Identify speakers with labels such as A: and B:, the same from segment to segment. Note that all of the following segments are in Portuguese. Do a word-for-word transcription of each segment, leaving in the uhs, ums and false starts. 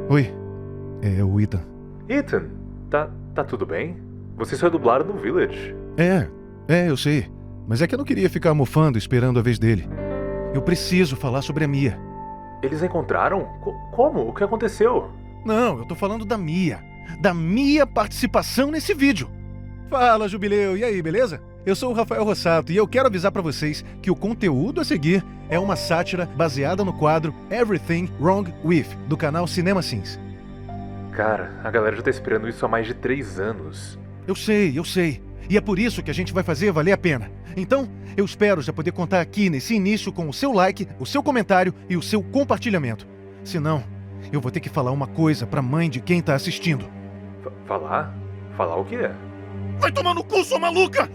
A: Oi, é o Ethan.
B: Ethan, tá, tá tudo bem? Vocês só dublaram no Village.
A: É, é, eu sei. Mas é que eu não queria ficar mofando esperando a vez dele. Eu preciso falar sobre a Mia.
B: Eles a encontraram? Co- como? O que aconteceu?
A: Não, eu tô falando da Mia. Da minha participação nesse vídeo. Fala, Jubileu, e aí, beleza? Eu sou o Rafael Rossato e eu quero avisar pra vocês que o conteúdo a seguir é uma sátira baseada no quadro Everything Wrong With, do canal Cinema Sins.
B: Cara, a galera já tá esperando isso há mais de três anos.
A: Eu sei, eu sei. E é por isso que a gente vai fazer valer a pena. Então, eu espero já poder contar aqui nesse início com o seu like, o seu comentário e o seu compartilhamento. Senão, eu vou ter que falar uma coisa pra mãe de quem tá assistindo.
B: F- falar? Falar o quê?
A: Vai tomar no cu, sua maluca!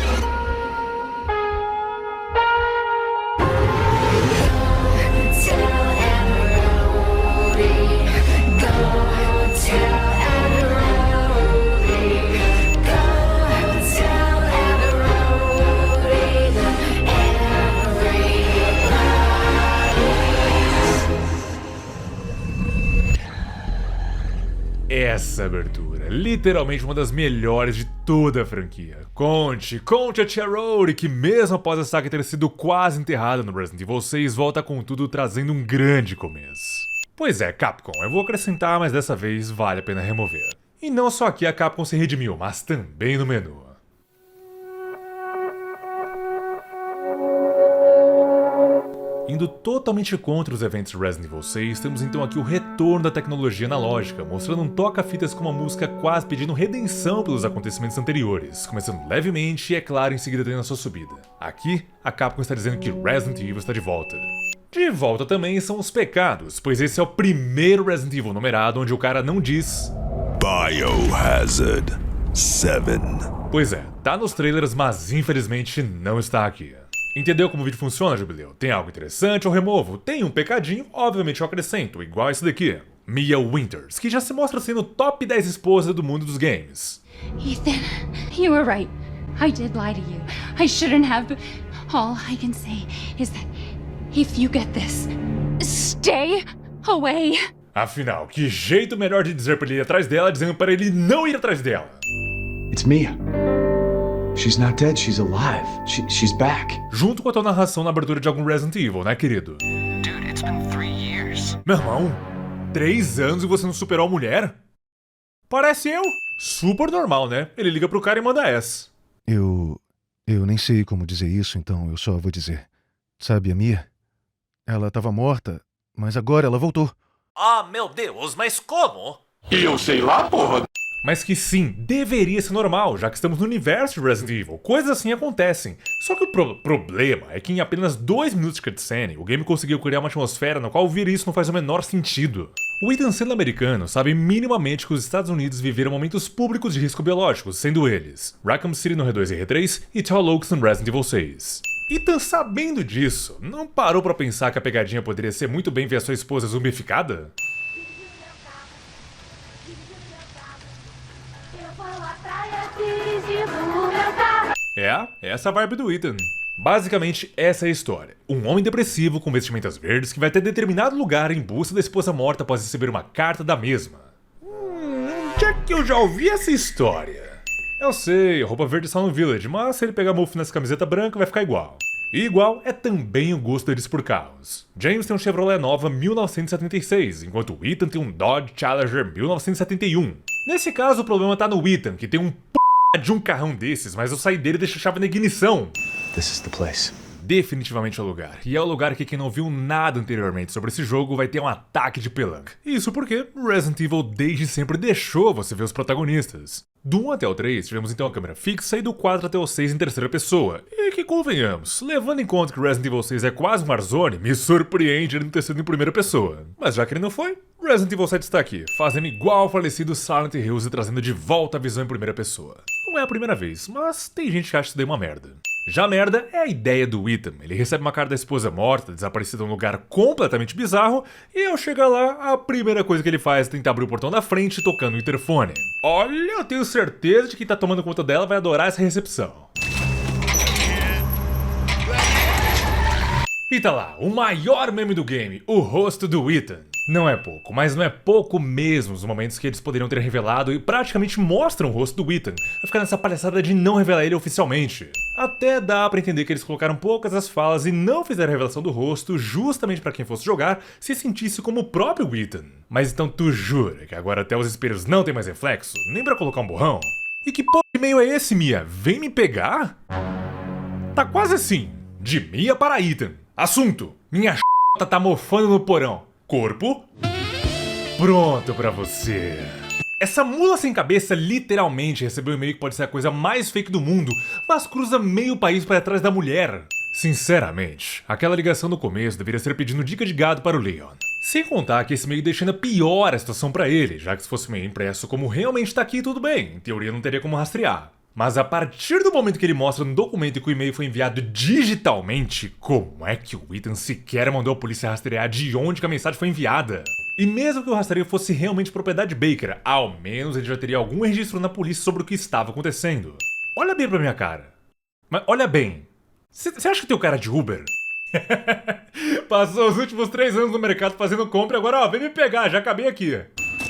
C: Essa abertura, literalmente uma das melhores de toda a franquia. Conte, conte a tia Rory que mesmo após a saga ter sido quase enterrada no Resident Evil seis, volta com tudo trazendo um grande começo. Pois é, Capcom, eu vou acrescentar, mas dessa vez vale a pena remover. E não só aqui a Capcom se redimiu, mas também no menu. Indo totalmente contra os eventos de Resident Evil seis, temos então aqui o retorno da tecnologia analógica, mostrando um toca-fitas com uma música quase pedindo redenção pelos acontecimentos anteriores, começando levemente e, é claro, em seguida tendo a sua subida. Aqui, a Capcom está dizendo que Resident Evil está de volta. De volta também são os pecados, pois esse é o primeiro Resident Evil numerado onde o cara não diz
D: Biohazard sete.
C: Pois é, tá nos trailers, mas infelizmente não está aqui. Entendeu como o vídeo funciona, Jubileu? Tem algo interessante, eu removo. Tem um pecadinho, obviamente eu acrescento, igual esse daqui. Mia Winters, que já se mostra sendo top dez esposa do mundo dos games.
E: Ethan, you were right. I did lie to you. I shouldn't have. But all I can say is that if you get this, stay away.
C: Afinal, que jeito melhor de dizer pra ele ir atrás dela, dizendo para ele não ir atrás dela?
F: It's Mia. She's not dead, she's alive. She, she's back.
C: Junto com a tua narração na abertura de algum Resident Evil, né, querido?
G: Dude, it's been three years.
C: Meu irmão, três anos e você não superou a mulher? Parece eu. Super normal, né? Ele liga pro cara e manda essa.
A: Eu... eu nem sei como dizer isso, então eu só vou dizer. Sabe a Mia? Ela tava morta, mas agora ela voltou.
H: Ah, meu Deus, mas como?
D: E eu sei lá, porra.
C: Mas que sim, deveria ser normal, já que estamos no universo de Resident Evil, coisas assim acontecem. Só que o pro problema é que em apenas dois minutos de cutscene, o game conseguiu criar uma atmosfera na qual ver isso não faz o menor sentido. O Ethan, sendo americano, sabe minimamente que os Estados Unidos viveram momentos públicos de risco biológico, sendo eles Raccoon City no R dois e R três e Tall Oaks no Resident Evil seis. Ethan, sabendo disso, não parou pra pensar que a pegadinha poderia ser muito bem ver a sua esposa zumbificada? É, essa é a vibe do Ethan. Basicamente, essa é a história. Um homem depressivo com vestimentas verdes que vai até determinado lugar em busca da esposa morta após receber uma carta da mesma. Hum, onde é que eu já ouvi essa história? Eu sei, a roupa verde está no Village, mas se ele pegar Muff nessa camiseta branca vai ficar igual. E igual é também o gosto deles por carros. James tem um Chevrolet Nova mil novecentos e setenta e seis, enquanto o Ethan tem um Dodge Challenger mil novecentos e setenta e um. Nesse caso, o problema tá no Ethan, que tem um p... de um carrão desses, mas eu saí dele e deixo a chave na ignição.
F: This is the place.
C: Definitivamente é o lugar. E é o lugar que quem não viu nada anteriormente sobre esse jogo vai ter um ataque de pelanca. Isso porque Resident Evil desde sempre deixou você ver os protagonistas. Do um até o três tivemos então a câmera fixa e do quatro até o seis em terceira pessoa. E que convenhamos, levando em conta que Resident Evil seis é quase um Warzone, me surpreende ele não ter sido em primeira pessoa. Mas já que ele não foi, Resident Evil sete está aqui, fazendo igual ao falecido Silent Hills e trazendo de volta a visão em primeira pessoa. Não é a primeira vez, mas tem gente que acha isso daí uma merda. Já a merda é a ideia do Ethan. Ele recebe uma carta da esposa morta, desaparecida em um lugar completamente bizarro, e ao chegar lá, a primeira coisa que ele faz é tentar abrir o portão da frente tocando o interfone. Olha, eu tenho certeza de que quem tá tomando conta dela vai adorar essa recepção. E tá lá, o maior meme do game, o rosto do Ethan. Não é pouco, mas não é pouco mesmo os momentos que eles poderiam ter revelado e praticamente mostram o rosto do Ethan. Vai ficar nessa palhaçada de não revelar ele oficialmente. Até dá pra entender que eles colocaram poucas as falas e não fizeram a revelação do rosto justamente pra quem fosse jogar se sentisse como o próprio Ethan. Mas então tu jura que agora até os espelhos não tem mais reflexo? Nem pra colocar um borrão? E que porra de e-mail é esse, Mia? Vem me pegar? Tá quase assim. De Mia para Ethan. Assunto: minha ch... tá mofando no porão. Corpo? Pronto pra você. Essa mula sem cabeça literalmente recebeu um e-mail que pode ser a coisa mais fake do mundo, mas cruza meio país para trás da mulher. Sinceramente, aquela ligação no começo deveria ser pedindo dica de gado para o Leon. Sem contar que esse e-mail deixa ainda pior a situação pra ele, já que se fosse meio impresso como realmente tá aqui, tudo bem, em teoria não teria como rastrear. Mas a partir do momento que ele mostra no documento que o e-mail foi enviado digitalmente, como é que o Ethan sequer mandou a polícia rastrear de onde que a mensagem foi enviada? E mesmo que o rastreio fosse realmente propriedade de Baker, ao menos ele já teria algum registro na polícia sobre o que estava acontecendo. Olha bem pra minha cara. Mas olha bem. Você acha que tem o cara de Uber? Passou os últimos três anos no mercado fazendo compra e agora ó, vem me pegar, já acabei aqui.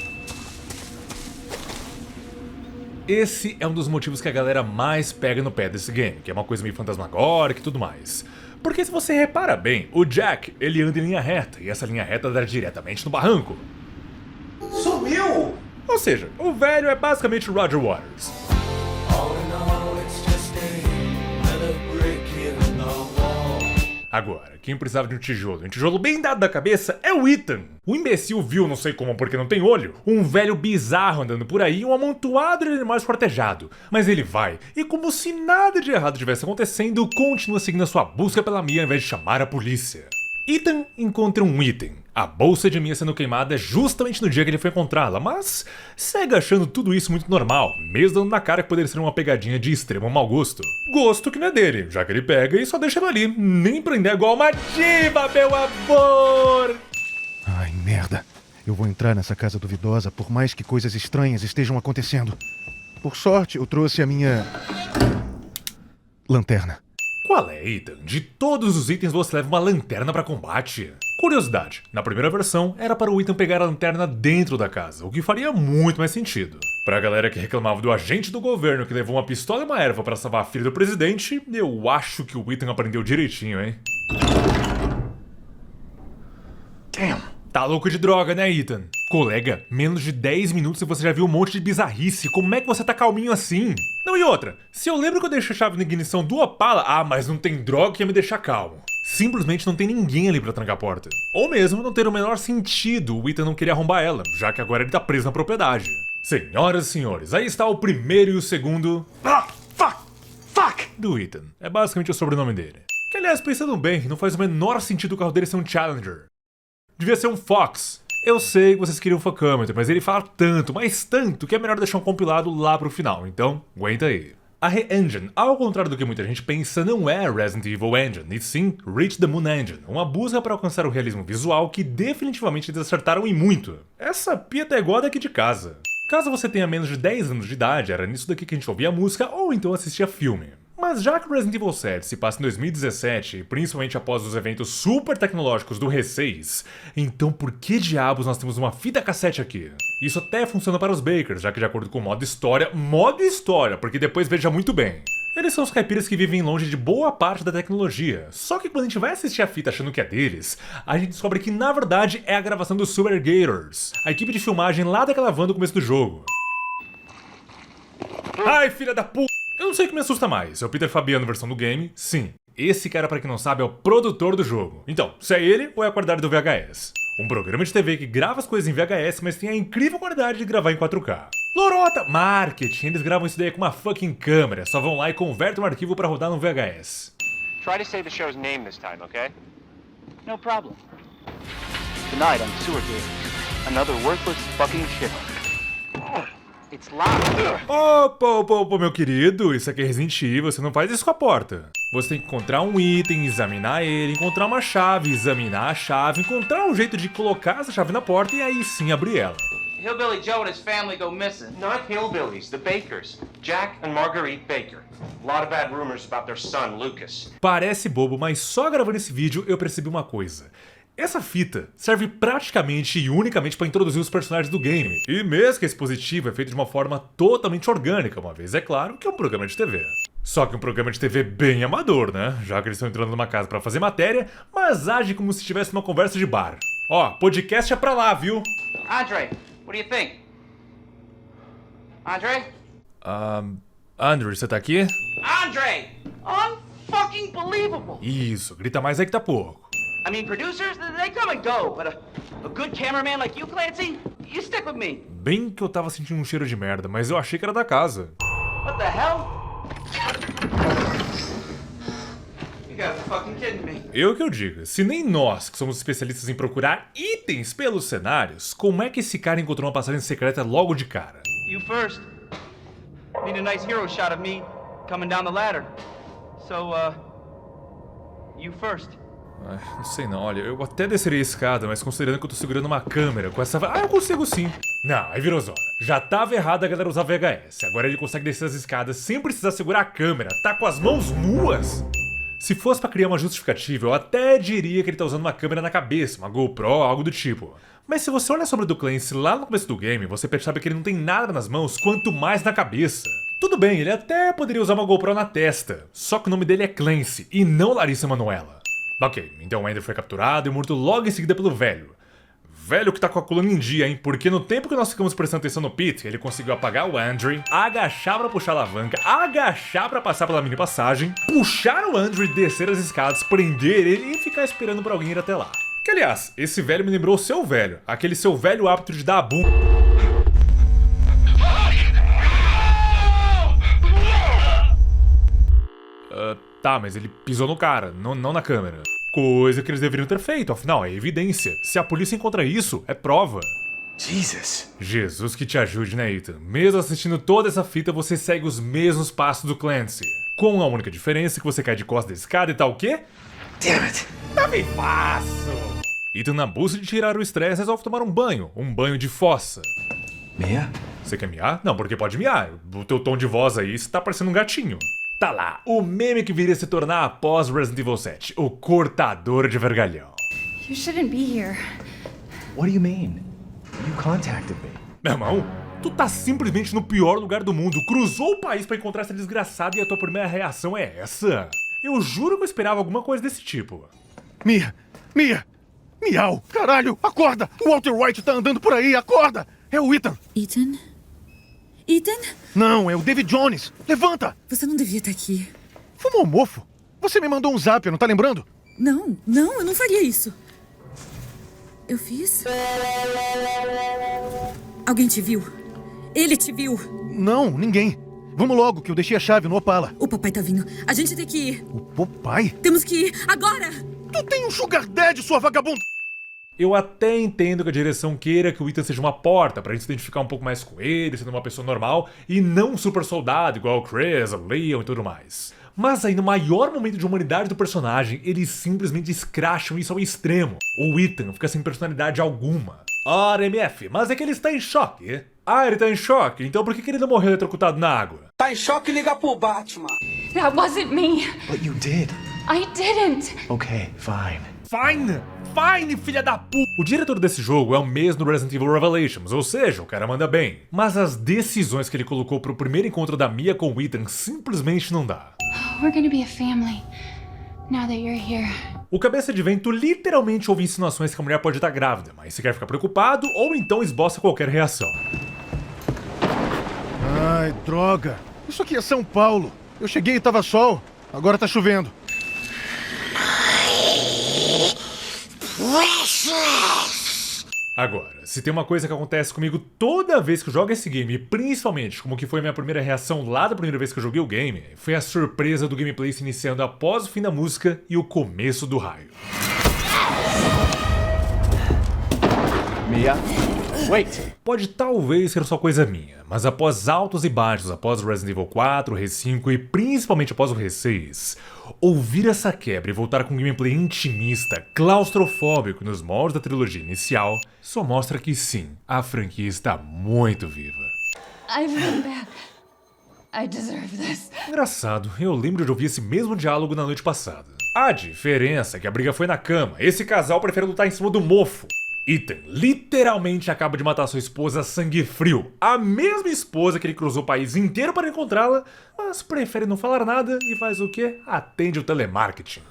C: Esse é um dos motivos que a galera mais pega no pé desse game, que é uma coisa meio fantasmagórica e tudo mais. Porque se você repara bem, o Jack, ele anda em linha reta, e essa linha reta dá diretamente no barranco.
D: Sumiu!
C: Ou seja, o velho é basicamente o Roger Waters. Agora, quem precisava de um tijolo, um tijolo bem dado da cabeça, é o Ethan. O imbecil viu, não sei como porque não tem olho, um velho bizarro andando por aí, um amontoado de animais esquartejado. Mas ele vai, e como se nada de errado tivesse acontecendo, continua seguindo a sua busca pela Mia ao invés de chamar a polícia. Ethan encontra um item, a bolsa de Mia sendo queimada justamente no dia que ele foi encontrá-la, mas segue achando tudo isso muito normal, mesmo dando na cara que poderia ser uma pegadinha de extremo mau gosto. Gosto que não é dele, já que ele pega e só deixa ele ali, nem prender igual uma diva, meu amor!
A: Ai, merda. Eu vou entrar nessa casa duvidosa por mais que coisas estranhas estejam acontecendo. Por sorte, eu trouxe a minha... lanterna.
C: Qual é, Ethan? De todos os itens você leva uma lanterna pra combate? Curiosidade, na primeira versão era para o Ethan pegar a lanterna dentro da casa, o que faria muito mais sentido. Pra galera que reclamava do agente do governo que levou uma pistola e uma erva pra salvar a filha do presidente, eu acho que o Ethan aprendeu direitinho, hein?
D: Damn.
C: Tá louco de droga, né, Ethan? Colega, menos de dez minutos e você já viu um monte de bizarrice, como é que você tá calminho assim? Não, e outra, se eu lembro que eu deixei a chave na ignição do Opala, ah, mas não tem droga que ia me deixar calmo. Simplesmente não tem ninguém ali pra trancar a porta. Ou mesmo não ter o menor sentido o Ethan não querer arrombar ela, já que agora ele tá preso na propriedade. Senhoras e senhores, aí está o primeiro e o segundo...
D: Ah, fuck! Fuck!
C: do Ethan. É basicamente o sobrenome dele. Que aliás, pensando bem, não faz o menor sentido o carro dele ser um Challenger. Devia ser um Fox. Eu sei que vocês queriam um Focâmetro, mas ele fala tanto, mas tanto, que é melhor deixar um compilado lá pro final, então aguenta aí. A Re-Engine, ao contrário do que muita gente pensa, não é a Resident Evil Engine, e sim Reach the Moon Engine, uma busca para alcançar o realismo visual que definitivamente eles acertaram em muito. Essa pia tá igual a daqui de casa. Caso você tenha menos de dez anos de idade, era nisso daqui que a gente ouvia a música ou então assistia filme. Mas já que Resident Evil sete se passa em dois mil e dezessete, principalmente após os eventos super tecnológicos do R seis, então por que diabos nós temos uma fita cassete aqui? Isso até funciona para os Bakers, já que de acordo com o modo história, modo história, porque depois veja muito bem. Eles são os caipiras que vivem longe de boa parte da tecnologia, só que quando a gente vai assistir a fita achando que é deles, a gente descobre que na verdade é a gravação dos Super Gators, a equipe de filmagem lá daquela van do começo do jogo. Ai, filha da puta! Eu não sei o que me assusta mais, é o Peter Fabiano versão do game? Sim. Esse cara, pra quem não sabe, é o produtor do jogo. Então, se é ele ou é a qualidade do V H S? Um programa de T V que grava as coisas em V H S, mas tem a incrível qualidade de gravar em quatro K. Lorota! Marketing! Eles gravam isso daí com uma fucking câmera, só vão lá e convertem um arquivo pra rodar no V H S.
I: Try to say the show's name this time, okay? No problem. Tonight on Sewer Games, another worthless fucking ship. It's loud.
C: Opa, opa, opa, meu querido, isso aqui é Resident Evil, você não faz isso com a porta. Você tem que encontrar um item, examinar ele, encontrar uma chave, examinar a chave, encontrar um jeito de colocar essa chave na porta e aí sim abrir ela.
G: Hillbilly Joe and his family go missing.
I: Not hillbillies, the Bakers. Jack and Marguerite Baker. A lot of bad rumors about their son, Lucas.
C: Parece bobo, mas só gravando esse vídeo eu percebi uma coisa. Essa fita serve praticamente e unicamente para introduzir os personagens do game, e mesmo que esse dispositivo é feito de uma forma totalmente orgânica, uma vez é claro que é um programa de T V. Só que um programa de T V bem amador, né? Já que eles estão entrando numa casa para fazer matéria, mas age como se estivesse numa conversa de bar. Ó, podcast é pra lá, viu?
G: Andre, what do you think? Andre?
C: Ahn... Andrew, você tá aqui?
G: Andre! Unfucking believable!
C: Isso, grita mais aí que tá pouco.
G: I mean, producers, they come and go, but a, a good cameraman like you, Clancy, you stick with me.
C: Bem que eu tava sentindo um cheiro de merda, mas eu achei que era da casa.
G: What the hell? You gotta be fucking kidding me.
C: Eu que eu diga, se nem nós, que somos especialistas em procurar itens pelos cenários, como é que esse cara encontrou uma passagem secreta logo de cara?
G: You first. Need a nice hero shot of me coming down the ladder. So, uh, you first.
C: Ai, não sei não, olha, eu até desceria a escada, mas considerando que eu tô segurando uma câmera com essa... Ah, eu consigo sim. Não, aí virou zona. Já tava errado a galera usar V H S. Agora ele consegue descer as escadas sem precisar segurar a câmera. Tá com as mãos nuas. Se fosse pra criar uma justificativa, eu até diria que ele tá usando uma câmera na cabeça, uma GoPro, algo do tipo. Mas se você olha a sombra do Clancy lá no começo do game, você percebe que ele não tem nada nas mãos, quanto mais na cabeça. Tudo bem, ele até poderia usar uma GoPro na testa, só que o nome dele é Clancy, e não Larissa Manoela. Ok, então o Andrew foi capturado e morto logo em seguida pelo velho. Velho que tá com a coluna em dia, hein? Porque no tempo que nós ficamos prestando atenção no Pete, ele conseguiu apagar o Andrew, agachar pra puxar a alavanca, agachar pra passar pela mini passagem, puxar o Andrew e descer as escadas, prender ele e ficar esperando pra alguém ir até lá. Que aliás, esse velho me lembrou o seu velho, aquele seu velho hábito de dar a bunda. Uh, tá, mas ele pisou no cara, não, não na câmera. Coisa que eles deveriam ter feito, afinal é evidência. Se a polícia encontra isso, é prova.
F: Jesus.
C: Jesus que te ajude, né, Ethan? Mesmo assistindo toda essa fita, você segue os mesmos passos do Clancy. Com a única diferença que você cai de costas da escada e tá o quê?
F: Damn it.
C: Tá bem fácil. Ethan, na busca de tirar o estresse, resolve tomar um banho. Um banho de fossa.
F: Mia?
C: Você quer miar? Não, porque pode miar. O teu tom de voz aí, você tá parecendo um gatinho. Tá lá, o meme que viria se tornar após Resident Evil sete, o cortador de vergalhão.
E: You shouldn't be here.
F: What do you mean? You contacted me.
C: Meu irmão, tu tá simplesmente no pior lugar do mundo, cruzou o país pra encontrar essa desgraçada e a tua primeira reação é essa? Eu juro que eu esperava alguma coisa desse tipo.
A: Mia! Mia! Miau! Caralho! Acorda! O Walter White tá andando por aí! Acorda! É o Ethan!
J: Ethan? Ethan?
A: Não, é o David Jones! Levanta!
J: Você não devia estar aqui.
A: Fumou mofo? Você me mandou um zap, não tá lembrando?
J: Não, não, eu não faria isso. Eu fiz? Alguém te viu? Ele te viu?
A: Não, ninguém. Vamos logo, que eu deixei a chave no Opala.
J: O papai tá vindo. A gente tem que ir.
A: O papai?
J: Temos que ir, agora!
A: Tu tem um sugar daddy, sua vagabunda!
C: Eu até entendo que a direção queira que o Ethan seja uma porta pra gente se identificar um pouco mais com ele, sendo uma pessoa normal e não um super soldado igual o Chris, o Leon e tudo mais. Mas aí no maior momento de humanidade do personagem, eles simplesmente escracham isso ao extremo. O Ethan fica sem personalidade alguma. Ora, M F, mas é que ele está em choque. Ah, ele tá em choque? Então por que que ele não morreu eletrocutado na água?
K: Tá em choque, liga pro Batman.
E: That wasn't me.
F: But you did.
E: I didn't.
F: Okay, fine.
C: Fine! Fine, filha da puta! O diretor desse jogo é o mesmo do Resident Evil Revelations, ou seja, o cara manda bem. Mas as decisões que ele colocou pro primeiro encontro da Mia com o Ethan simplesmente não dá.
E: We're gonna be a family, now that you're here.
C: O Cabeça de Vento literalmente ouve insinuações que a mulher pode estar grávida, mas se quer ficar preocupado ou então esboça qualquer reação.
A: Ai, droga. Isso aqui é São Paulo. Eu cheguei e tava sol. Agora tá chovendo.
C: Agora, se tem uma coisa que acontece comigo toda vez que eu jogo esse game, principalmente como que foi a minha primeira reação lá da primeira vez que eu joguei o game, foi a surpresa do gameplay se iniciando após o fim da música e o começo do raio.
F: Mia? Wait!
C: Pode talvez ser só coisa minha, mas após altos e baixos, após o Resident Evil quatro, o R cinco e principalmente após o R seis, ouvir essa quebra e voltar com um gameplay intimista, claustrofóbico nos moldes da trilogia inicial, só mostra que sim, a franquia está muito viva.
E: I've been bad. I deserve this.
C: Engraçado, eu lembro de ouvir esse mesmo diálogo na noite passada. A diferença é que a briga foi na cama. Esse casal prefere lutar em cima do mofo. Ethan literalmente acaba de matar sua esposa a sangue frio. A mesma esposa que ele cruzou o país inteiro para encontrá-la, mas prefere não falar nada e faz o quê? Atende o telemarketing.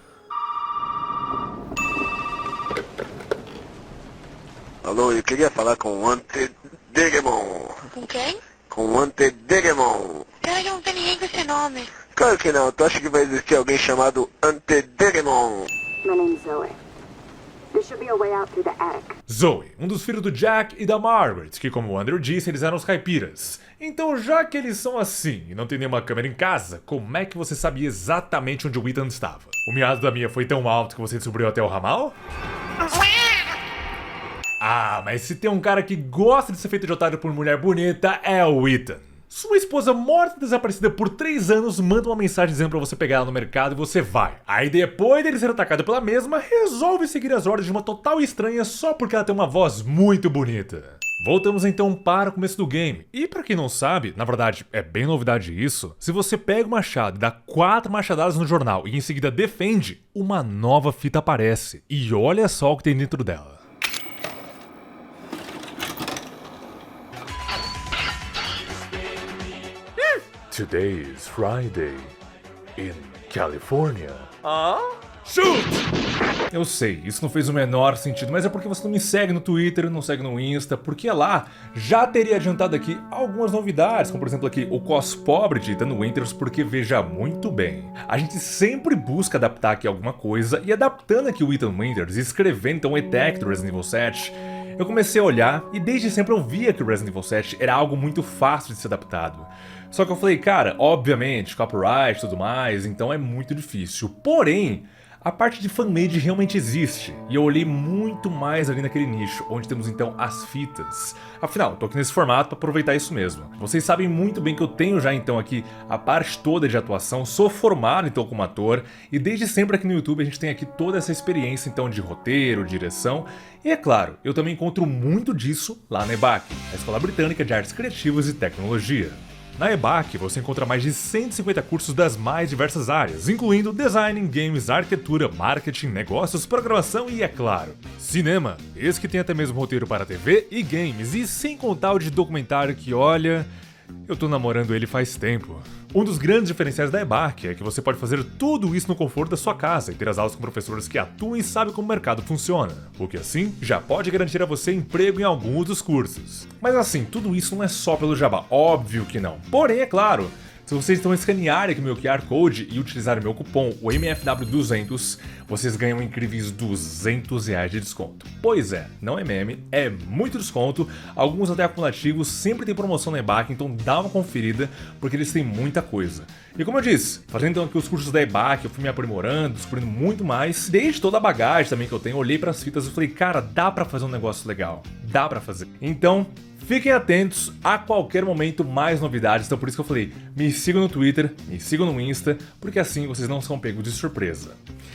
L: Alô, eu queria falar com o Antedegemon.
M: Com quem?
L: Com o Antedegemon.
M: Cara, eu não tem ninguém com esse nome.
L: Claro que não, tu acha que vai existir alguém chamado Antedegemon?
N: My name's Zoe. There should be a way out through the attic.
C: Zoe, um dos filhos do Jack e da Margaret, que como o Andrew disse, eles eram os caipiras. Então já que eles são assim e não tem nenhuma câmera em casa, como é que você sabia exatamente onde o Ethan estava? O miado da Mia foi tão alto que você descobriu até o ramal? Ah, mas se tem um cara que gosta de ser feito de otário por mulher bonita, é o Ethan. Sua esposa morta e desaparecida por três anos manda uma mensagem dizendo pra você pegar ela no mercado e você vai. Aí depois dele ser atacado pela mesma, resolve seguir as ordens de uma total estranha só porque ela tem uma voz muito bonita. Voltamos então para o começo do game. E pra quem não sabe, na verdade é bem novidade isso, se você pega o machado e dá quatro machadadas no jornal e em seguida defende, uma nova fita aparece. E olha só o que tem dentro dela.
B: Today is Friday in California.
H: Ah?
C: Shoot! Eu sei, isso não fez o menor sentido, mas é porque você não me segue no Twitter, não segue no Insta, porque lá já teria adiantado aqui algumas novidades, como por exemplo aqui o cos pobre de Ethan Winters, porque veja muito bem, a gente sempre busca adaptar aqui alguma coisa, e adaptando aqui o Ethan Winters e escrevendo então o E-Tech do Resident Evil sete, eu comecei a olhar e desde sempre eu via que o Resident Evil sete era algo muito fácil de ser adaptado. Só que eu falei, cara, obviamente, copyright e tudo mais, então é muito difícil. Porém, a parte de fan-made realmente existe, e eu olhei muito mais ali naquele nicho, onde temos então as fitas. Afinal, tô aqui nesse formato para aproveitar isso mesmo. Vocês sabem muito bem que eu tenho já então aqui a parte toda de atuação, sou formado então como ator, e desde sempre aqui no YouTube a gente tem aqui toda essa experiência então de roteiro, direção, e é claro, eu também encontro muito disso lá na E B A C, a Escola Britânica de Artes Criativas e Tecnologia. Na E B A C você encontra mais de cento e cinquenta cursos das mais diversas áreas, incluindo design, games, arquitetura, marketing, negócios, programação e, é claro, cinema. Esse que tem até mesmo roteiro para T V e games, e sem contar o de documentário que, olha, eu tô namorando ele faz tempo. Um dos grandes diferenciais da E B A C é que você pode fazer tudo isso no conforto da sua casa e ter as aulas com professores que atuam e sabem como o mercado funciona, o que assim já pode garantir a você emprego em alguns dos cursos. Mas assim, tudo isso não é só pelo jabá, óbvio que não. Porém, é claro, se vocês estão escanearem aqui meu Q R Code e utilizarem meu cupom, o M F W duzentos, vocês ganham incríveis duzentos reais de desconto. Pois é, não é meme, é muito desconto, alguns até acumulativos, sempre tem promoção na E B A C, então dá uma conferida, porque eles têm muita coisa. E como eu disse, fazendo então aqui os cursos da E B A C, eu fui me aprimorando, descobrindo muito mais, desde toda a bagagem também que eu tenho, olhei para as fitas e falei, cara, dá pra fazer um negócio legal, dá pra fazer. Então, fiquem atentos, a qualquer momento mais novidades, então por isso que eu falei, me sigam no Twitter, me sigam no Insta, porque assim vocês não são pegos de surpresa.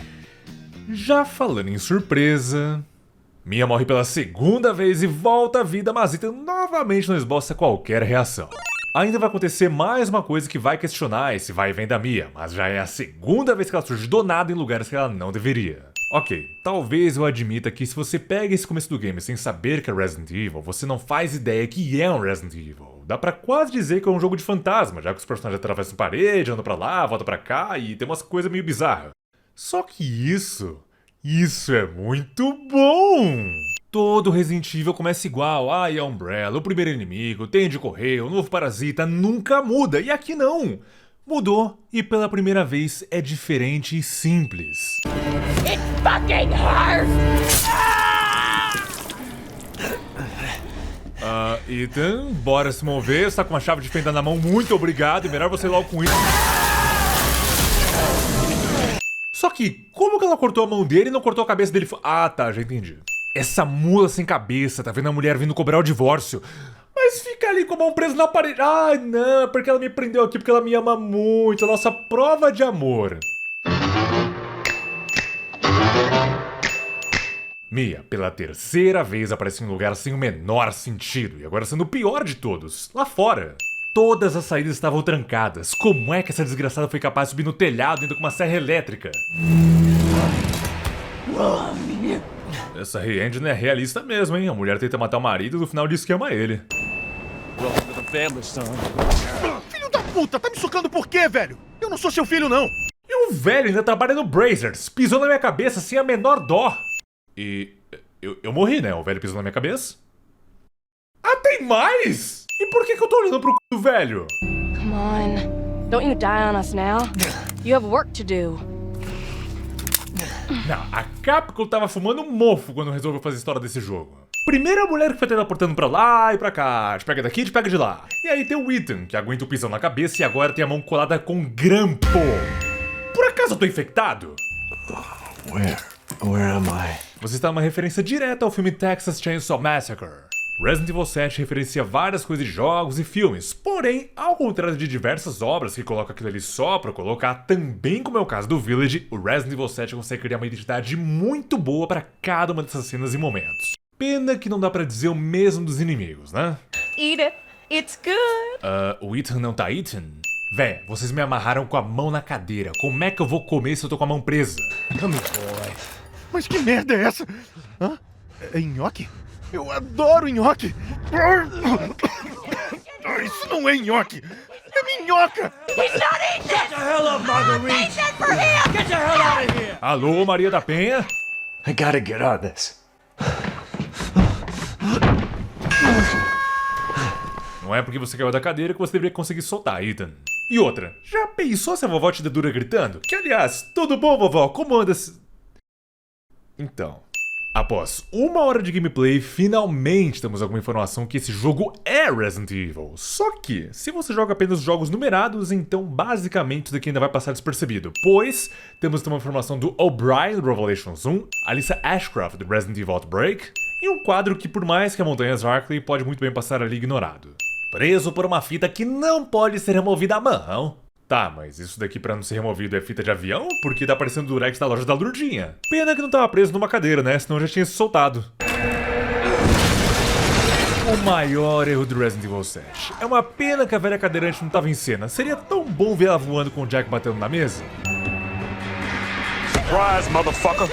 C: Já falando em surpresa, Mia morre pela segunda vez e volta à vida, mas Ethan novamente não esboça qualquer reação. Ainda vai acontecer mais uma coisa que vai questionar esse vai e vem da Mia, mas já é a segunda vez que ela surge do nada em lugares que ela não deveria. Ok, talvez eu admita que se você pega esse começo do game sem saber que é Resident Evil, você não faz ideia que é um Resident Evil. Dá pra quase dizer que é um jogo de fantasma, já que os personagens atravessam parede, andam pra lá, voltam pra cá e tem umas coisas meio bizarras. Só que isso, isso é muito bom! Todo Resident Evil começa igual, ah, e a Umbrella, o primeiro inimigo, tem de correr, o novo parasita, nunca muda, e aqui não! Mudou, e pela primeira vez é diferente e simples.
M: It's fucking hard!
C: Ah, uh, Ethan, bora se mover, você tá com a chave de fenda na mão, muito obrigado, e melhor você ir logo com isso. Só que, como que ela cortou a mão dele e não cortou a cabeça dele? Ah, tá, já entendi. Essa mula sem cabeça, tá vendo a mulher vindo cobrar o divórcio. Mas fica ali com a mão presa na parede. Ai, não, porque ela me prendeu aqui porque ela me ama muito. A nossa prova de amor. Mia, pela terceira vez, aparece em um lugar sem o menor sentido. E agora sendo o pior de todos, lá fora. todas as saídas estavam trancadas. Como é que essa desgraçada foi capaz de subir no telhado ainda com uma serra elétrica? Essa re-engine é realista mesmo, hein? A mulher tenta matar o marido e no final diz que ama ele.
A: Filho da puta, tá me socando por quê, velho? Eu não sou seu filho, não.
C: E o velho ainda trabalha no Brazzers. Pisou na minha cabeça sem a menor dó. E... Eu, eu morri, né? O velho pisou na minha cabeça. Ah, tem mais? E por que que eu tô olhando pro c do velho?
O: Come on. Don't you die on us now. You have work to do.
C: Não, a Capcom tava fumando mofo quando resolveu fazer a história desse jogo. Primeiro a mulher que foi teleportando pra lá e pra cá, te pega daqui, te pega de lá. E aí tem o Ethan, que aguenta o pisão na cabeça e agora tem a mão colada com grampo. Por acaso eu tô infectado?
F: Where? Where am I?
C: Você está numa referência direta ao filme Texas Chainsaw Massacre. Resident Evil sete referencia várias coisas de jogos e filmes, porém, ao contrário de diversas obras que colocam aquilo ali só pra colocar, também como é o caso do Village, o Resident Evil sete consegue criar uma identidade muito boa pra cada uma dessas cenas e momentos. Pena que não dá pra dizer o mesmo dos inimigos, né?
O: Eat it. It's good.
C: Uh, o Ethan não tá Ethan? Véi, vocês me amarraram com a mão na cadeira. Como é que eu vou comer se eu tô com a mão presa?
A: Come here, boy. Mas que merda é essa? Hã? É nhoque? Eu adoro nhoque! Isso não é nhoque! É minhoca!
M: He's not eating it! Get the hell up, Marguerite! For him! Get the hell out of here!
C: Alô, Maria da Penha?
F: I gotta get out of this.
C: Não é porque você caiu da cadeira que você deveria conseguir soltar, Ethan. E outra, já pensou se a vovó te dedura gritando? Que aliás, tudo bom, vovó? Como anda-se? Então, após uma hora de gameplay, finalmente temos alguma informação que esse jogo é Resident Evil. Só que, se você joga apenas jogos numerados, então basicamente isso daqui ainda vai passar despercebido. Pois, temos uma informação do O'Brien do Revelations um, Alyssa Ashcroft do Resident Evil Outbreak, e um quadro que por mais que a Montanha Arkley pode muito bem passar ali ignorado. Preso por uma fita que não pode ser removida à mão. Tá, mas isso daqui pra não ser removido é fita de avião? Porque tá aparecendo o Durex da loja da Lurdinha. Pena que não tava preso numa cadeira, né? Senão já tinha se soltado. O maior erro do Resident Evil sete. É uma pena que a velha cadeirante não tava em cena. Seria tão bom ver ela voando com o Jack batendo na mesa.
L: Surprise, motherfucker!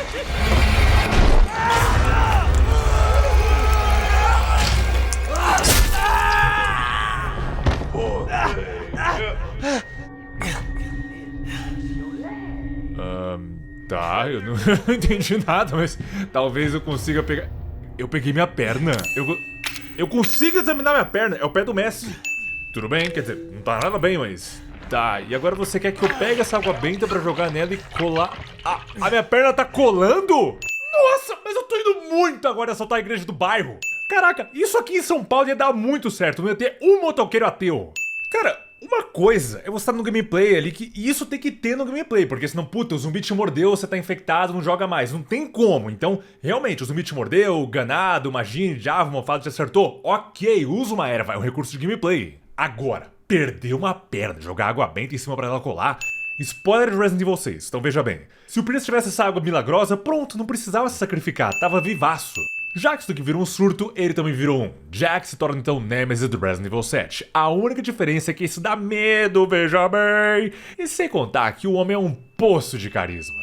C: Um, tá, eu não entendi nada, mas talvez eu consiga pegar... Eu peguei minha perna. Eu, eu consigo examinar minha perna. É o pé do Messi. Tudo bem, quer dizer, não tá nada bem, mas... Tá, e agora você quer que eu pegue essa água benta pra jogar nela e colar... Ah, a minha perna tá colando? Nossa, mas eu tô indo muito agora assaltar a igreja do bairro. Caraca, isso aqui em São Paulo ia dar muito certo. Não ia ter um motoqueiro ateu. Cara... Uma coisa é você estar no gameplay ali, que isso tem que ter no gameplay, porque senão, puta, o zumbi te mordeu, você tá infectado, não joga mais, não tem como. Então, realmente, o zumbi te mordeu, ganado, imagine, Java, mofado te acertou, ok, usa uma erva, é um recurso de gameplay. Agora, perder uma perna, jogar água benta em cima pra ela colar... Spoiler de Resident Evil seis, então veja bem. Se o Prince tivesse essa água milagrosa, pronto, não precisava se sacrificar, tava vivaço. Já que isso aqui virou um surto, ele também virou um. Jack se torna então o Nemesis do Resident Evil sete. A única diferença é que isso dá medo, veja bem. E sem contar que o homem é um poço de carisma.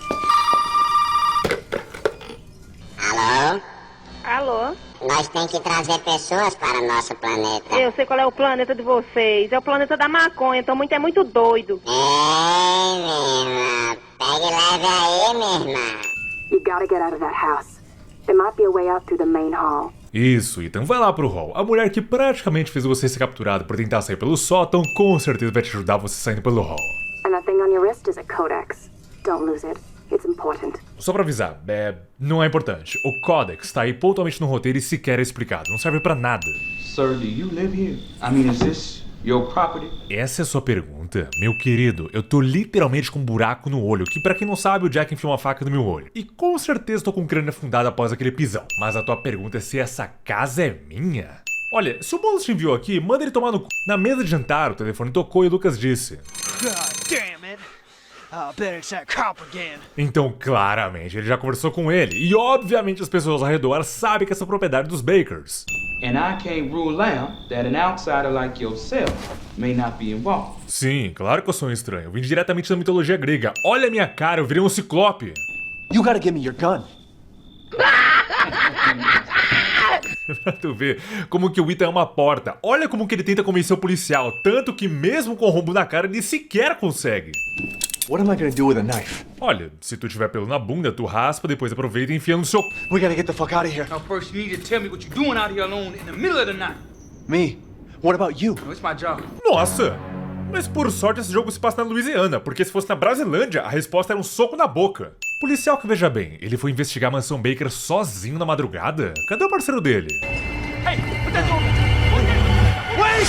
P: Alô?
N: Alô?
P: Nós temos que trazer pessoas para o nosso planeta.
N: Eu sei qual é o planeta de vocês. É o planeta da maconha, então muito é muito doido.
P: Ei, minha irmã. Pegue e leve aí, minha irmã.
N: You gotta get out of that house. There might be a way out through the main hall.
C: Isso, então vai lá pro hall. A mulher que praticamente fez você ser capturado por tentar sair pelo sótão, com certeza vai te ajudar você saindo pelo hall.
N: And that thing on your wrist is a codex. Don't lose it. It's important.
C: Só pra avisar, é, não é importante. O Codex tá aí pontualmente no roteiro e sequer é explicado. Não serve pra nada.
F: Sir, do you live here? I mean, is this your property?
C: Essa é a sua pergunta? Meu querido, eu tô literalmente com um buraco no olho, que pra quem não sabe, o Jack enfiou uma faca no meu olho. E com certeza tô com o crânio afundado após aquele pisão. Mas a tua pergunta é se essa casa é minha? Olha, se o Bônus te enviou aqui, manda ele tomar no c... Na mesa de jantar, o telefone tocou e o Lucas disse...
K: God damn it. Oh, I bet it's that cop again.
C: Então, claramente, ele já conversou com ele. E, obviamente, as pessoas ao redor sabem que essa é a propriedade dos Bakers.
Q: And I can't rule out that an outsider like yourself may not be involved.
C: Sim, claro que eu sou um estranho. Eu vim diretamente da mitologia grega. Olha a minha cara, eu virei um ciclope.
D: You gotta give me your gun.
C: Pra tu ver como que o Ethan é uma porta. Olha como que ele tenta convencer o policial. Tanto que mesmo com o rombo na cara, ele sequer consegue.
D: What am I gonna do with a knife?
C: Olha, se tu tiver pelo na bunda, tu raspa, depois aproveita e enfia no seu...
D: We gotta get the fuck out of here.
Q: Now first you need to tell me what you're doing out here alone in the middle of the night.
D: Me? What about you?
Q: It's my job.
C: Nossa! Mas por sorte esse jogo se passa na Louisiana, porque se fosse na Brasilândia, a resposta era um soco na boca. Policial que veja bem, ele foi investigar a mansão Baker sozinho na madrugada? Cadê o parceiro dele?
M: Hey, put that door Wait!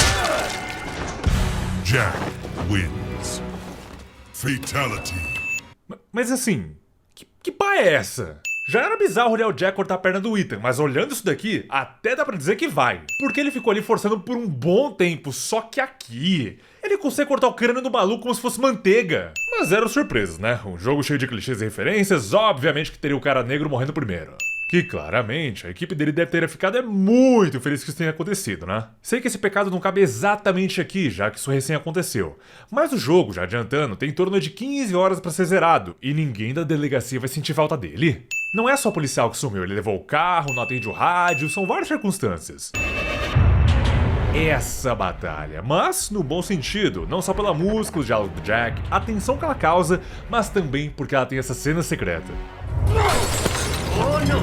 R: Jack wins. Fatality.
C: Mas assim, que, que pá é essa? Já era bizarro olhar o Jack cortar a perna do Ethan, mas olhando isso daqui, até dá pra dizer que vai. Porque ele ficou ali forçando por um bom tempo, só que aqui... ele consegue cortar o crânio do maluco como se fosse manteiga. Mas eram surpresas, né? Um jogo cheio de clichês e referências, obviamente que teria o cara negro morrendo primeiro. Que claramente a equipe dele deve ter ficado é muito feliz que isso tenha acontecido, né? Sei que esse pecado não cabe exatamente aqui, já que isso recém aconteceu. Mas o jogo, já adiantando, tem em torno de quinze horas pra ser zerado, e ninguém da delegacia vai sentir falta dele. Não é só o policial que sumiu, ele levou o carro, não atende o rádio, são várias circunstâncias. Essa batalha, mas no bom sentido, não só pela música, o diálogo do Jack, a tensão que ela causa, mas também porque ela tem essa cena secreta.
M: Oh, no.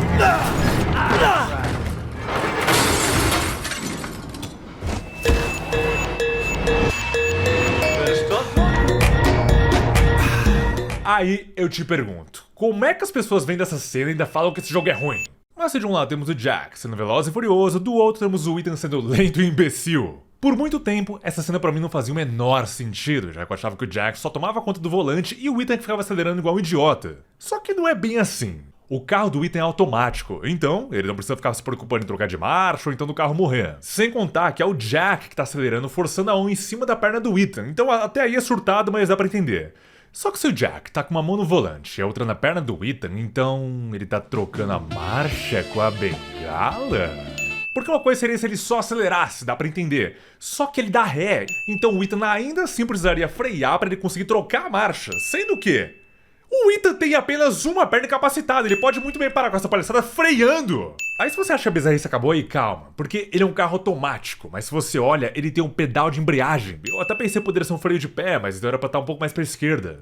C: Aí eu te pergunto, como é que as pessoas vendo essa cena e ainda falam que esse jogo é ruim? Mas se de um lado temos o Jack sendo veloz e furioso, do outro temos o Ethan sendo lento e imbecil. Por muito tempo, essa cena pra mim não fazia o menor sentido, já que eu achava que o Jack só tomava conta do volante e o Ethan que ficava acelerando igual um idiota. Só que não é bem assim. O carro do Ethan é automático, então ele não precisa ficar se preocupando em trocar de marcha ou então do carro morrer. Sem contar que é o Jack que tá acelerando, forçando a mão em cima da perna do Ethan, então até aí é surtado, mas dá pra entender. Só que se o Jack tá com uma mão no volante e a outra na perna do Ethan, então ele tá trocando a marcha com a bengala? Porque uma coisa seria se ele só acelerasse, dá pra entender. Só que ele dá ré, então o Ethan ainda assim precisaria frear pra ele conseguir trocar a marcha, sendo que... o Ethan tem apenas uma perna incapacitada, ele pode muito bem parar com essa palhaçada freando. Aí se você acha que a bizarrice acabou aí, calma, porque ele é um carro automático, mas se você olha, ele tem um pedal de embreagem. Eu até pensei que poderia ser um freio de pé, mas então era pra estar um pouco mais pra esquerda.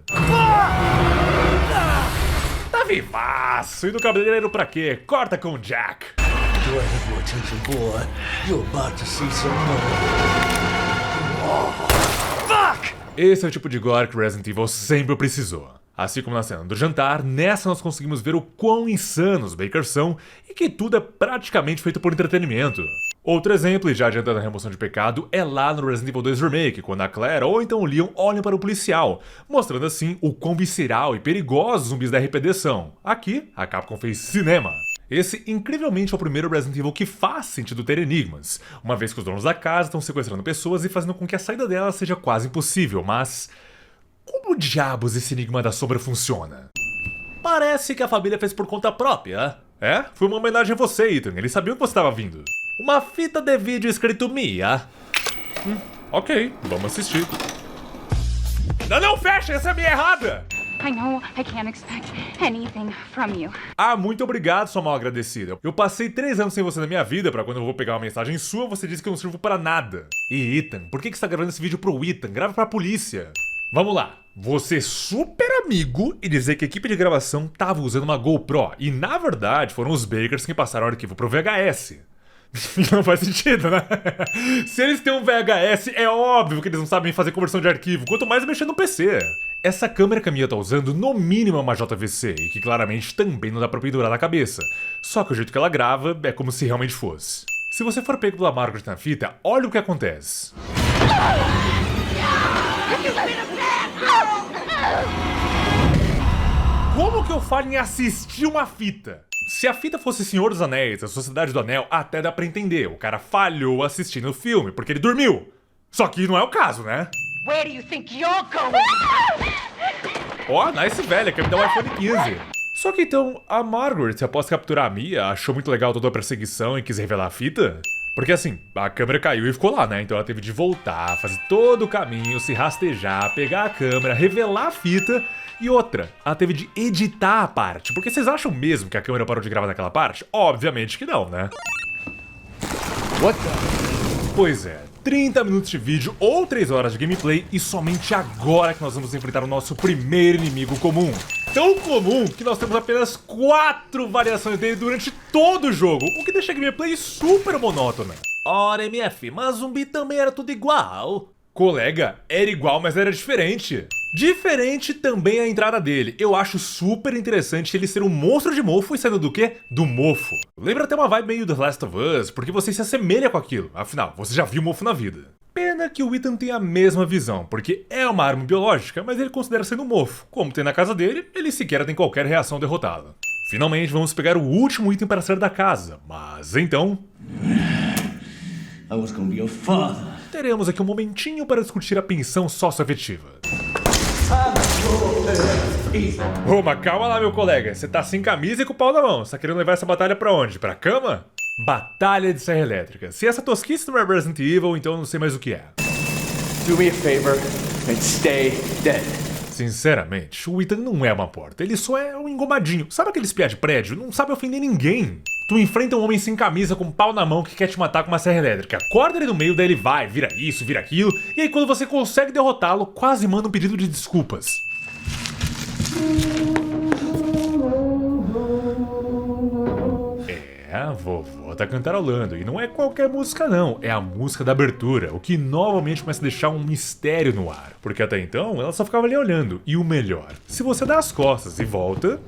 C: Tá vivaço! E do cabeleireiro pra quê? Corta com o Jack.
M: Do I have your attention, boy? You're about to see some more. Fuck!
C: Esse é o tipo de gore que Resident Evil sempre precisou. Assim como na cena do jantar, nessa nós conseguimos ver o quão insanos os Bakers são e que tudo é praticamente feito por entretenimento. Outro exemplo, e já adiantando a remoção de pecado, é lá no Resident Evil dois Remake, quando a Claire ou então o Leon olham para o policial, mostrando assim o quão visceral e perigosos os zumbis da R P D são. Aqui, a Capcom fez cinema. Esse, incrivelmente, é o primeiro Resident Evil que faz sentido ter enigmas, uma vez que os donos da casa estão sequestrando pessoas e fazendo com que a saída delas seja quase impossível, mas... como diabos esse enigma da sombra funciona? Parece que a família fez por conta própria. É? Foi uma homenagem a você, Ethan. Eles sabiam que você estava vindo. Uma fita de vídeo escrito Mia. Hum, ok, vamos assistir. Não, não, fecha! Essa é a minha errada!
E: I know I can't expect anything from you.
C: Ah, muito obrigado, sua mal agradecida. Eu passei três anos sem você na minha vida, pra quando eu vou pegar uma mensagem sua, você diz que eu não sirvo pra nada. E Ethan, por que que você tá gravando esse vídeo pro Ethan? Grava pra polícia. Vamos lá. Você super amigo e dizer que a equipe de gravação tava usando uma GoPro. E na verdade foram os Bakers que passaram o arquivo pro V H S. Não faz sentido, né? Se eles têm um V H S, é óbvio que eles não sabem fazer conversão de arquivo, quanto mais mexer no P C. Essa câmera que a Mia tá usando, no mínimo é uma J V C, e que claramente também não dá pra pendurar na cabeça. Só que o jeito que ela grava é como se realmente fosse. Se você for pego pela Margaret na fita, olha o que acontece. Como que eu falo em assistir uma fita? Se a fita fosse Senhor dos Anéis, a Sociedade do Anel, até dá pra entender. O cara falhou assistindo o filme, porque ele dormiu. Só que não é o caso, né?
M: Where do you think you're going?
C: Ó, oh, nice velha, quer me dar um iPhone quinze. Só que então, a Margaret, após capturar a Mia, achou muito legal toda a perseguição e quis revelar a fita? Porque assim, a câmera caiu e ficou lá, né? Então ela teve de voltar, fazer todo o caminho, se rastejar, pegar a câmera, revelar a fita. E outra, ela teve de editar a parte. Porque vocês acham mesmo que a câmera parou de gravar naquela parte? Obviamente que não, né? What the... Pois é, trinta minutos de vídeo ou três horas de gameplay e somente agora que nós vamos enfrentar o nosso primeiro inimigo comum. Tão comum que nós temos apenas quatro variações dele durante todo o jogo, o que deixa a gameplay super monótona.
H: Ora, M F, mas zumbi também era tudo igual.
C: Colega, era igual, mas era diferente. Diferente também a entrada dele. Eu acho super interessante ele ser um monstro de mofo e saindo do quê? Do mofo. Lembra até uma vibe meio The Last of Us, porque você se assemelha com aquilo. Afinal, você já viu mofo na vida. Pena que o Ethan tem a mesma visão, porque é uma arma biológica, mas ele considera sendo um mofo. Como tem na casa dele, ele sequer tem qualquer reação a derrotá-la. Finalmente vamos pegar o último item para sair da casa, mas então...
M: I was gonna be your father.
C: Teremos aqui um momentinho para discutir a pensão socioafetiva. Ô, mas calma lá, meu colega. Você tá sem camisa e com o pau na mão. Você tá querendo levar essa batalha pra onde? Pra cama? Batalha de serra elétrica. Se essa tosquice não é Resident Evil, então eu não sei mais o que é.
D: Do me a favor and stay dead.
C: Sinceramente, o Ethan não é uma porta. Ele só é um engomadinho. Sabe aquele espiã de prédio? Não sabe ofender ninguém. Tu enfrenta um homem sem camisa com um pau na mão que quer te matar com uma serra elétrica. Corta ele no meio, daí ele vai, vira isso, vira aquilo. E aí quando você consegue derrotá-lo, quase manda um pedido de desculpas. É, a vovó tá cantarolando. E não é qualquer música não, é a música da abertura. O que novamente começa a deixar um mistério no ar. Porque até então, ela só ficava ali olhando. E o melhor, se você dá as costas e volta...